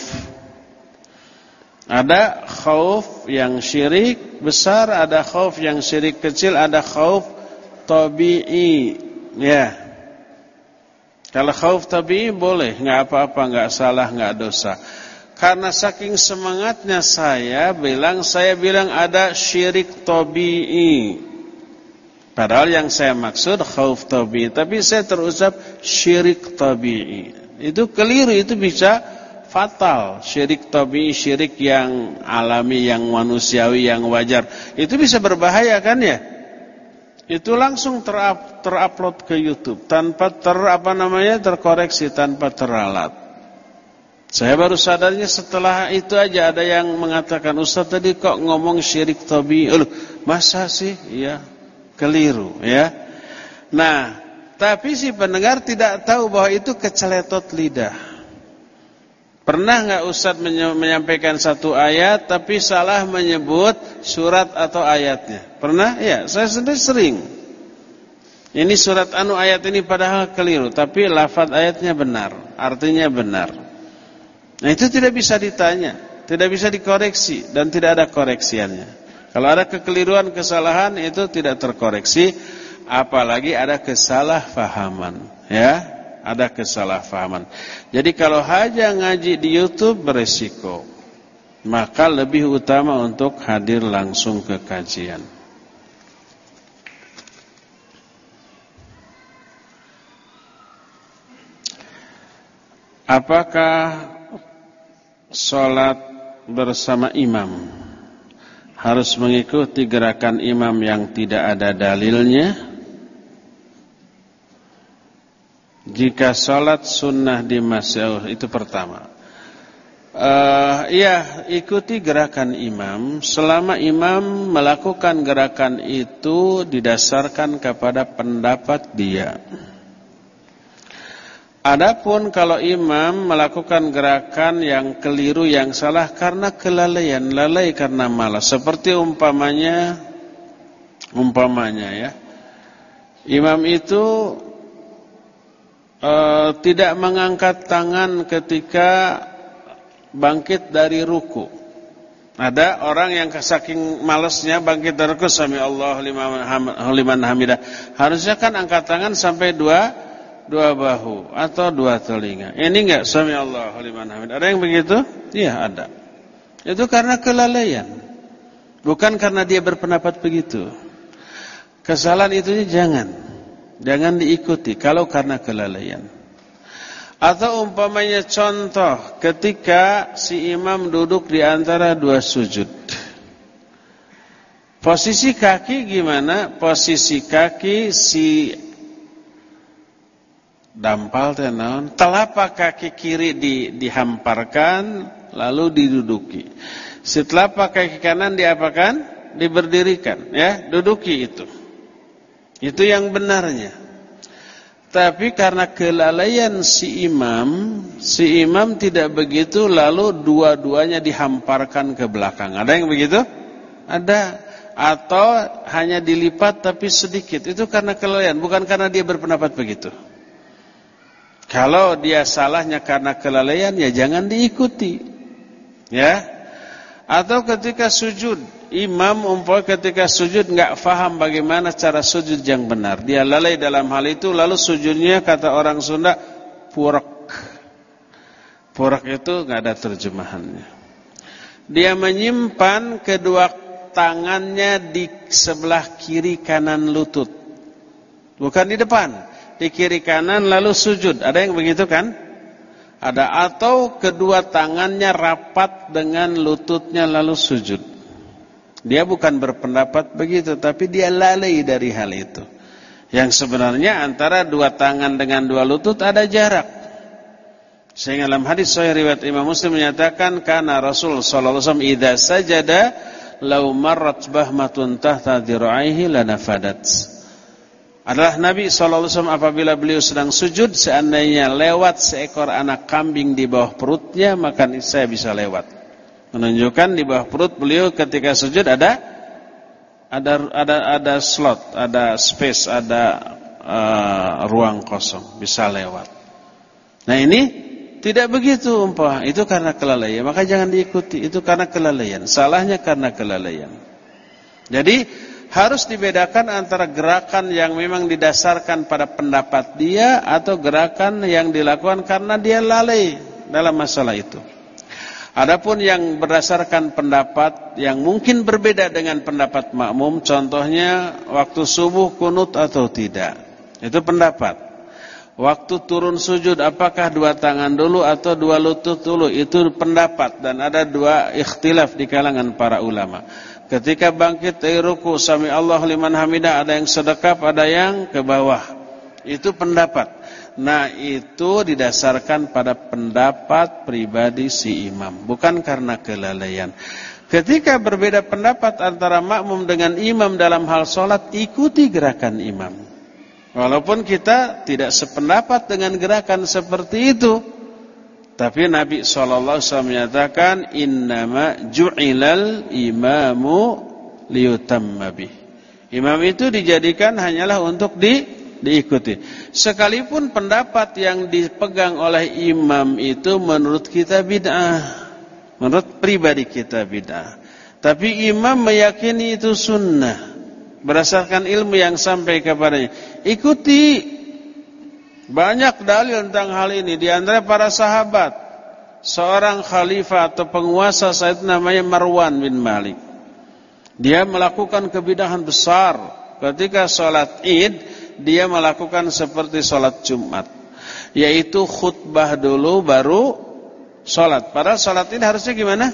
Ada khauf yang syirik besar, ada khauf yang syirik kecil, ada khauf tabi'i. Ya. Kalau khauf tabi'i boleh, enggak apa-apa, enggak salah, enggak dosa. Karena saking semangatnya saya bilang, saya bilang ada syirik tabi'i. Padahal yang saya maksud khauf tabi'i, tapi saya terucap syirik tabi'i. Itu keliru, itu bisa fatal. Syirik tabi'i, syirik yang alami, yang manusiawi, yang wajar. Itu bisa berbahaya kan ya? Itu langsung terupload terupload ke YouTube tanpa ter apa namanya terkoreksi, tanpa teralat. Saya baru sadarnya setelah itu aja. Ada yang mengatakan, Ustaz tadi kok ngomong syirik tabi'i. Loh, masa sih? Iya, keliru ya. Nah, tapi si pendengar tidak tahu bahwa itu keceletot lidah. Pernah enggak Ustaz menyampaikan satu ayat tapi salah menyebut surat atau ayatnya? Pernah? Ya, saya sendiri sering. Ini surat anu ayat ini padahal keliru, tapi lafaz ayatnya benar, artinya benar. Nah, itu tidak bisa ditanya, tidak bisa dikoreksi dan tidak ada koreksiannya. Kalau ada kekeliruan, kesalahan itu tidak terkoreksi, apalagi ada kesalahpahaman, ya. Ada kesalahpahaman. Jadi kalau hanya ngaji di YouTube beresiko. Maka lebih utama untuk hadir langsung ke kajian. Apakah sholat bersama imam harus mengikuti gerakan imam yang tidak ada dalilnya? Jika sholat sunnah di masjid, itu pertama. Uh, iya, ikuti gerakan imam selama imam melakukan gerakan itu didasarkan kepada pendapat dia. Adapun kalau imam melakukan gerakan yang keliru, yang salah karena kelalaian, lalai karena malas, seperti umpamanya, umpamanya ya, imam itu Uh, tidak mengangkat tangan ketika bangkit dari ruku. Ada orang yang saking malasnya bangkit dari ruku, sami Allah liman hamidah. Harusnya kan angkat tangan sampai dua dua bahu atau dua telinga. Ini enggak sami Allah liman hamidah. Ada yang begitu? Iya, ada. Itu karena kelalaian. Bukan karena dia berpendapat begitu. Kesalahan itu jangan. Jangan diikuti kalau karena kelalaian. Atau umpamanya contoh ketika si imam duduk di antara dua sujud. Posisi kaki gimana? Posisi kaki si dampal tenon, telapak kaki kiri di, dihamparkan lalu diduduki. Si telapak kaki kanan diapakan? Diberdirikan, ya, duduki itu. Itu yang benarnya. Tapi karena kelalaian si imam, si imam tidak begitu, lalu dua-duanya dihamparkan ke belakang. Ada yang begitu? Ada. Atau hanya dilipat tapi sedikit. Itu karena kelalaian, bukan karena dia berpendapat begitu. Kalau dia salahnya karena kelalaian, ya jangan diikuti. Ya. Atau ketika sujud, imam umpamanya ketika sujud enggak faham bagaimana cara sujud yang benar. Dia lalai dalam hal itu, lalu sujudnya kata orang Sunda purek. Purek itu enggak ada terjemahannya. Dia menyimpan kedua tangannya di sebelah kiri kanan lutut. Bukan di depan, di kiri kanan lalu sujud. Ada yang begitu kan? Ada. Atau kedua tangannya rapat dengan lututnya lalu sujud. Dia bukan berpendapat begitu, tapi dia lalai dari hal itu. Yang sebenarnya antara dua tangan dengan dua lutut ada jarak. Sehingga dalam hadis sahih riwayat Imam Muslim menyatakan kana Rasul sallallahu alaihi wasallam idza sajada law marrat bahmatun tahta diraihi lanafadat. Adalah Nabi sallallahu alaihi wasallam apabila beliau sedang sujud, seandainya lewat seekor anak kambing di bawah perutnya, maka saya bisa lewat. Menunjukkan di bawah perut beliau ketika sujud ada ada ada ada slot, ada space, ada uh, ruang kosong, bisa lewat. Nah, ini tidak begitu umpah, itu karena kelalaian, maka jangan diikuti, itu karena kelalaian, salahnya karena kelalaian. Jadi harus dibedakan antara gerakan yang memang didasarkan pada pendapat dia atau gerakan yang dilakukan karena dia lalai dalam masalah itu. Adapun yang berdasarkan pendapat yang mungkin berbeda dengan pendapat makmum, contohnya waktu subuh kunut atau tidak, itu pendapat. Waktu turun sujud apakah dua tangan dulu atau dua lutut dulu, itu pendapat, dan ada dua ikhtilaf di kalangan para ulama. Ketika bangkit dari ruku, sami Allahu liman hamidah, ada yang sedekap, ada yang ke bawah, itu pendapat. Nah, itu didasarkan pada pendapat pribadi si imam, bukan karena kelalaian. Ketika berbeda pendapat antara makmum dengan imam dalam hal sholat, ikuti gerakan imam. Walaupun kita tidak sependapat dengan gerakan seperti itu, tapi Nabi shallallahu alaihi wasallam menyatakan innama ju'ilal imamu liyutamma bih. Imam itu dijadikan hanyalah untuk di diikuti. Sekalipun pendapat yang dipegang oleh imam itu menurut kita bid'ah, menurut pribadi kita bid'ah, tapi imam meyakini itu sunnah berdasarkan ilmu yang sampai kepadanya, ikuti. Banyak dalil tentang hal ini, di antara para sahabat, seorang khalifah atau penguasa saat itu namanya Marwan bin Malik. Dia melakukan kebidahan besar ketika sholat Id. Dia melakukan seperti sholat Jumat, yaitu khutbah dulu baru sholat. Padahal sholat ini harusnya gimana?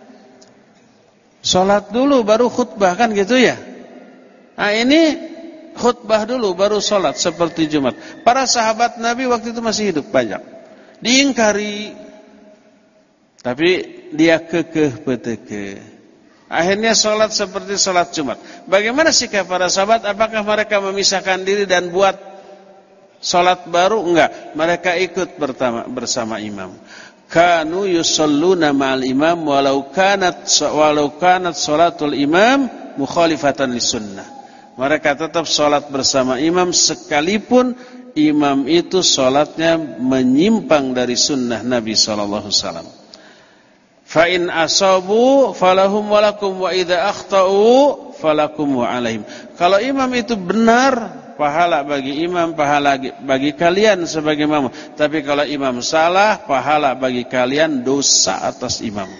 Sholat dulu baru khutbah, kan gitu ya. Nah, ini khutbah dulu baru sholat seperti Jumat. Para sahabat Nabi waktu itu masih hidup banyak, diingkari, tapi dia kekeh peteke. Akhirnya sholat seperti sholat Jumat. Bagaimana sikap para sahabat? Apakah mereka memisahkan diri dan buat sholat baru? Enggak. Mereka ikut bersama, bersama imam. Kanu yusalluna ma'al imam walau kanat walau kanat sholatul imam mukhalifatan lisunnah. Mereka tetap sholat bersama imam sekalipun imam itu sholatnya menyimpang dari sunnah Nabi shallallahu alaihi wasallam. Fa in asabu falahum walakum wa idza akhtau falakum wa alaihim. Kalau imam itu benar, pahala bagi imam, pahala bagi kalian sebagai imam. Tapi kalau imam salah, pahala bagi kalian, dosa atas imam.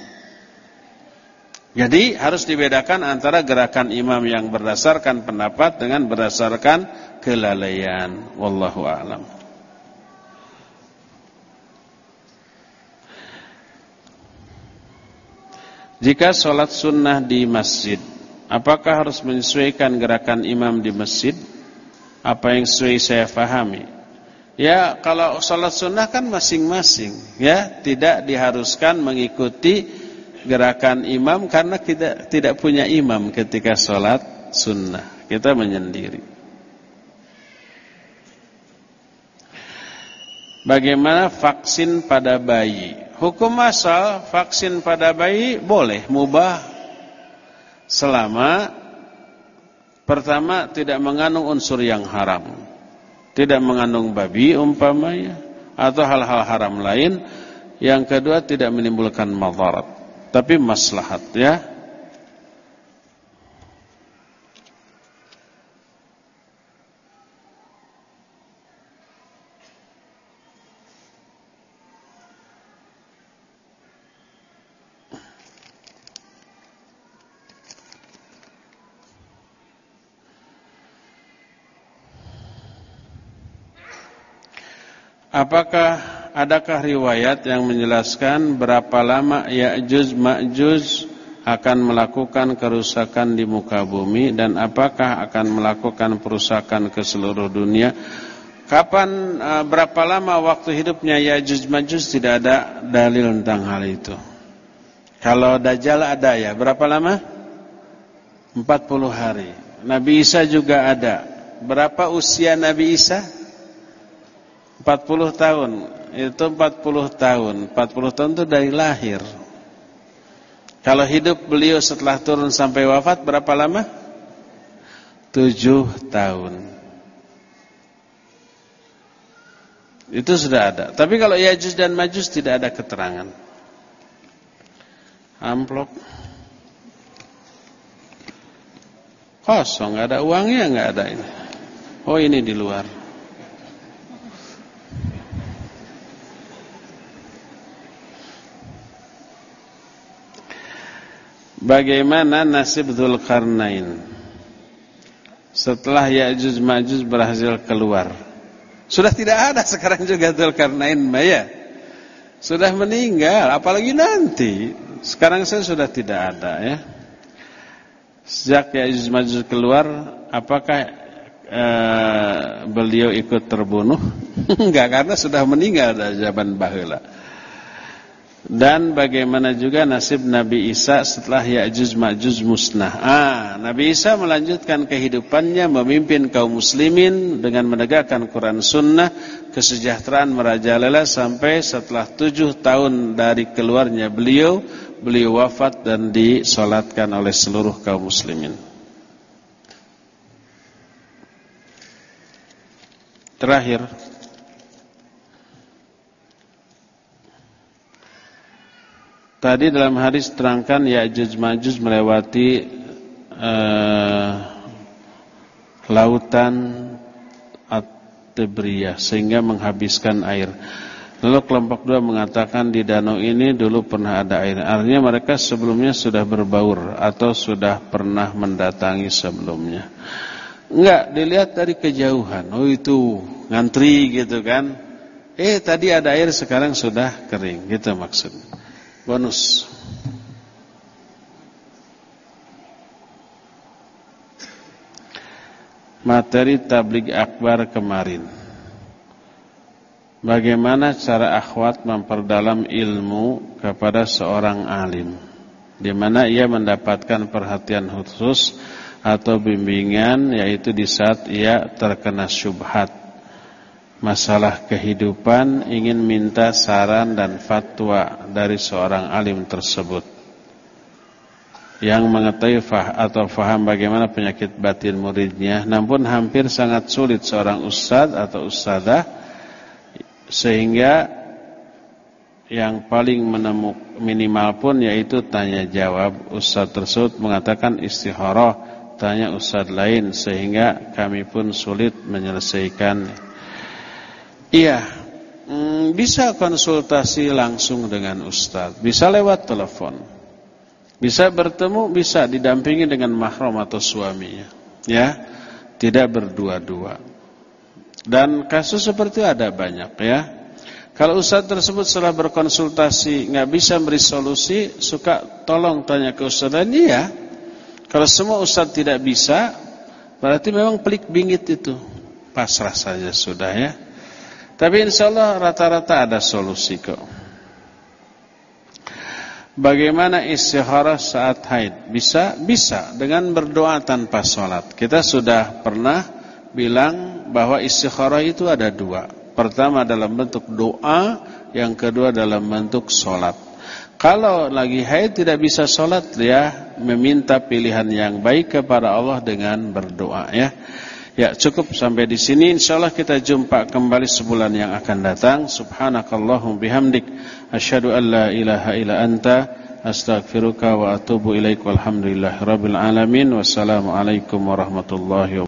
Jadi harus dibedakan antara gerakan imam yang berdasarkan pendapat dengan berdasarkan kelalaian. Wallahu a'lam. Jika sholat sunnah di masjid, apakah harus menyesuaikan gerakan imam di masjid? Apa yang sesuai saya pahami? Ya, kalau sholat sunnah kan masing-masing, ya, tidak diharuskan mengikuti gerakan imam karena kita tidak punya imam ketika sholat sunnah, kita menyendiri. Bagaimana vaksin pada bayi? Hukum asal vaksin pada bayi boleh, mubah, selama pertama tidak mengandung unsur yang haram, tidak mengandung babi umpamanya atau hal-hal haram lain. Yang kedua tidak menimbulkan madarat, tapi maslahat, ya. Apakah adakah riwayat yang menjelaskan berapa lama Ya'juj Ma'juj akan melakukan kerusakan di muka bumi dan apakah akan melakukan perusakan ke seluruh dunia? Kapan, uh, berapa lama waktu hidupnya Ya'juj Ma'juj, tidak ada dalil tentang hal itu. Kalau Dajjal ada ya, berapa lama? empat puluh hari. Nabi Isa juga ada. Berapa usia Nabi Isa? empat puluh tahun. Itu empat puluh tahun. empat puluh tahun itu dari lahir. Kalau hidup beliau setelah turun sampai wafat berapa lama? tujuh tahun. Itu sudah ada. Tapi kalau Ya'juj dan Ma'juj tidak ada keterangan. Amplop kosong, nggak ada uangnya, nggak ada ini. Oh, ini di luar. Bagaimana nasib Dzulqarnain setelah Ya'juj Ma'juj berhasil keluar? Sudah tidak ada sekarang juga Dzulqarnain, ya. Sudah meninggal, apalagi nanti. Sekarang saya sudah tidak ada, ya. Sejak Ya'juj Ma'juj keluar, apakah uh, beliau ikut terbunuh? Enggak, karena sudah meninggal dah zaman baheula. Dan bagaimana juga nasib Nabi Isa setelah Ya'juj Ma'juj musnah. Ah, Nabi Isa melanjutkan kehidupannya memimpin kaum muslimin dengan menegakkan Quran Sunnah, kesejahteraan merajalela sampai setelah tujuh tahun dari keluarnya beliau, beliau wafat dan disolatkan oleh seluruh kaum muslimin. Terakhir, tadi dalam hadis terangkan Ya'juj Ma'juj melewati uh, lautan At-Tibriyah sehingga menghabiskan air. Lalu kelompok dua mengatakan di danau ini dulu pernah ada air. Artinya mereka sebelumnya sudah berbaur atau sudah pernah mendatangi sebelumnya. Enggak, dilihat dari kejauhan. Oh, itu ngantri gitu kan. Eh, tadi ada air, sekarang sudah kering. Gitu maksudnya. Bonus. Materi tabligh akbar kemarin. Bagaimana cara akhwat memperdalam ilmu kepada seorang alim, di mana ia mendapatkan perhatian khusus atau bimbingan, yaitu di saat ia terkena syubhat masalah kehidupan, ingin minta saran dan fatwa dari seorang alim tersebut yang mengetahui fah atau faham bagaimana penyakit batin muridnya. Namun hampir sangat sulit seorang ustadz atau ustadzah, sehingga yang paling menemuk minimal pun yaitu tanya jawab. Ustadz tersebut mengatakan istikharah, tanya ustadz lain, sehingga kami pun sulit menyelesaikan. Iya, hmm, bisa konsultasi langsung dengan ustadz, bisa lewat telepon, bisa bertemu, bisa didampingi dengan mahram atau suaminya, ya, tidak berdua-dua. Dan kasus seperti itu ada banyak, ya. Kalau ustadz tersebut setelah berkonsultasi nggak bisa beri solusi, suka tolong tanya ke ustadz lain, ya. Kalau semua ustadz tidak bisa, berarti memang pelik bingit itu, pasrah saja sudah, ya. Tapi insya Allah rata-rata ada solusi kok. Bagaimana istikharah saat haid? Bisa, bisa dengan berdoa tanpa sholat. Kita sudah pernah bilang bahwa istikharah itu ada dua. Pertama dalam bentuk doa, yang kedua dalam bentuk sholat. Kalau lagi haid tidak bisa sholat, ya meminta pilihan yang baik kepada Allah dengan berdoa, ya. Ya, cukup sampai di sini. Insyaallah kita jumpa kembali sebulan yang akan datang. Subhanakallahum bihamdik asyhadu an la ilaha illa anta astaghfiruka wa atubu ilaik. Walhamdulillahirabbil alamin. Wassalamualaikum warahmatullahi wabarakatuh.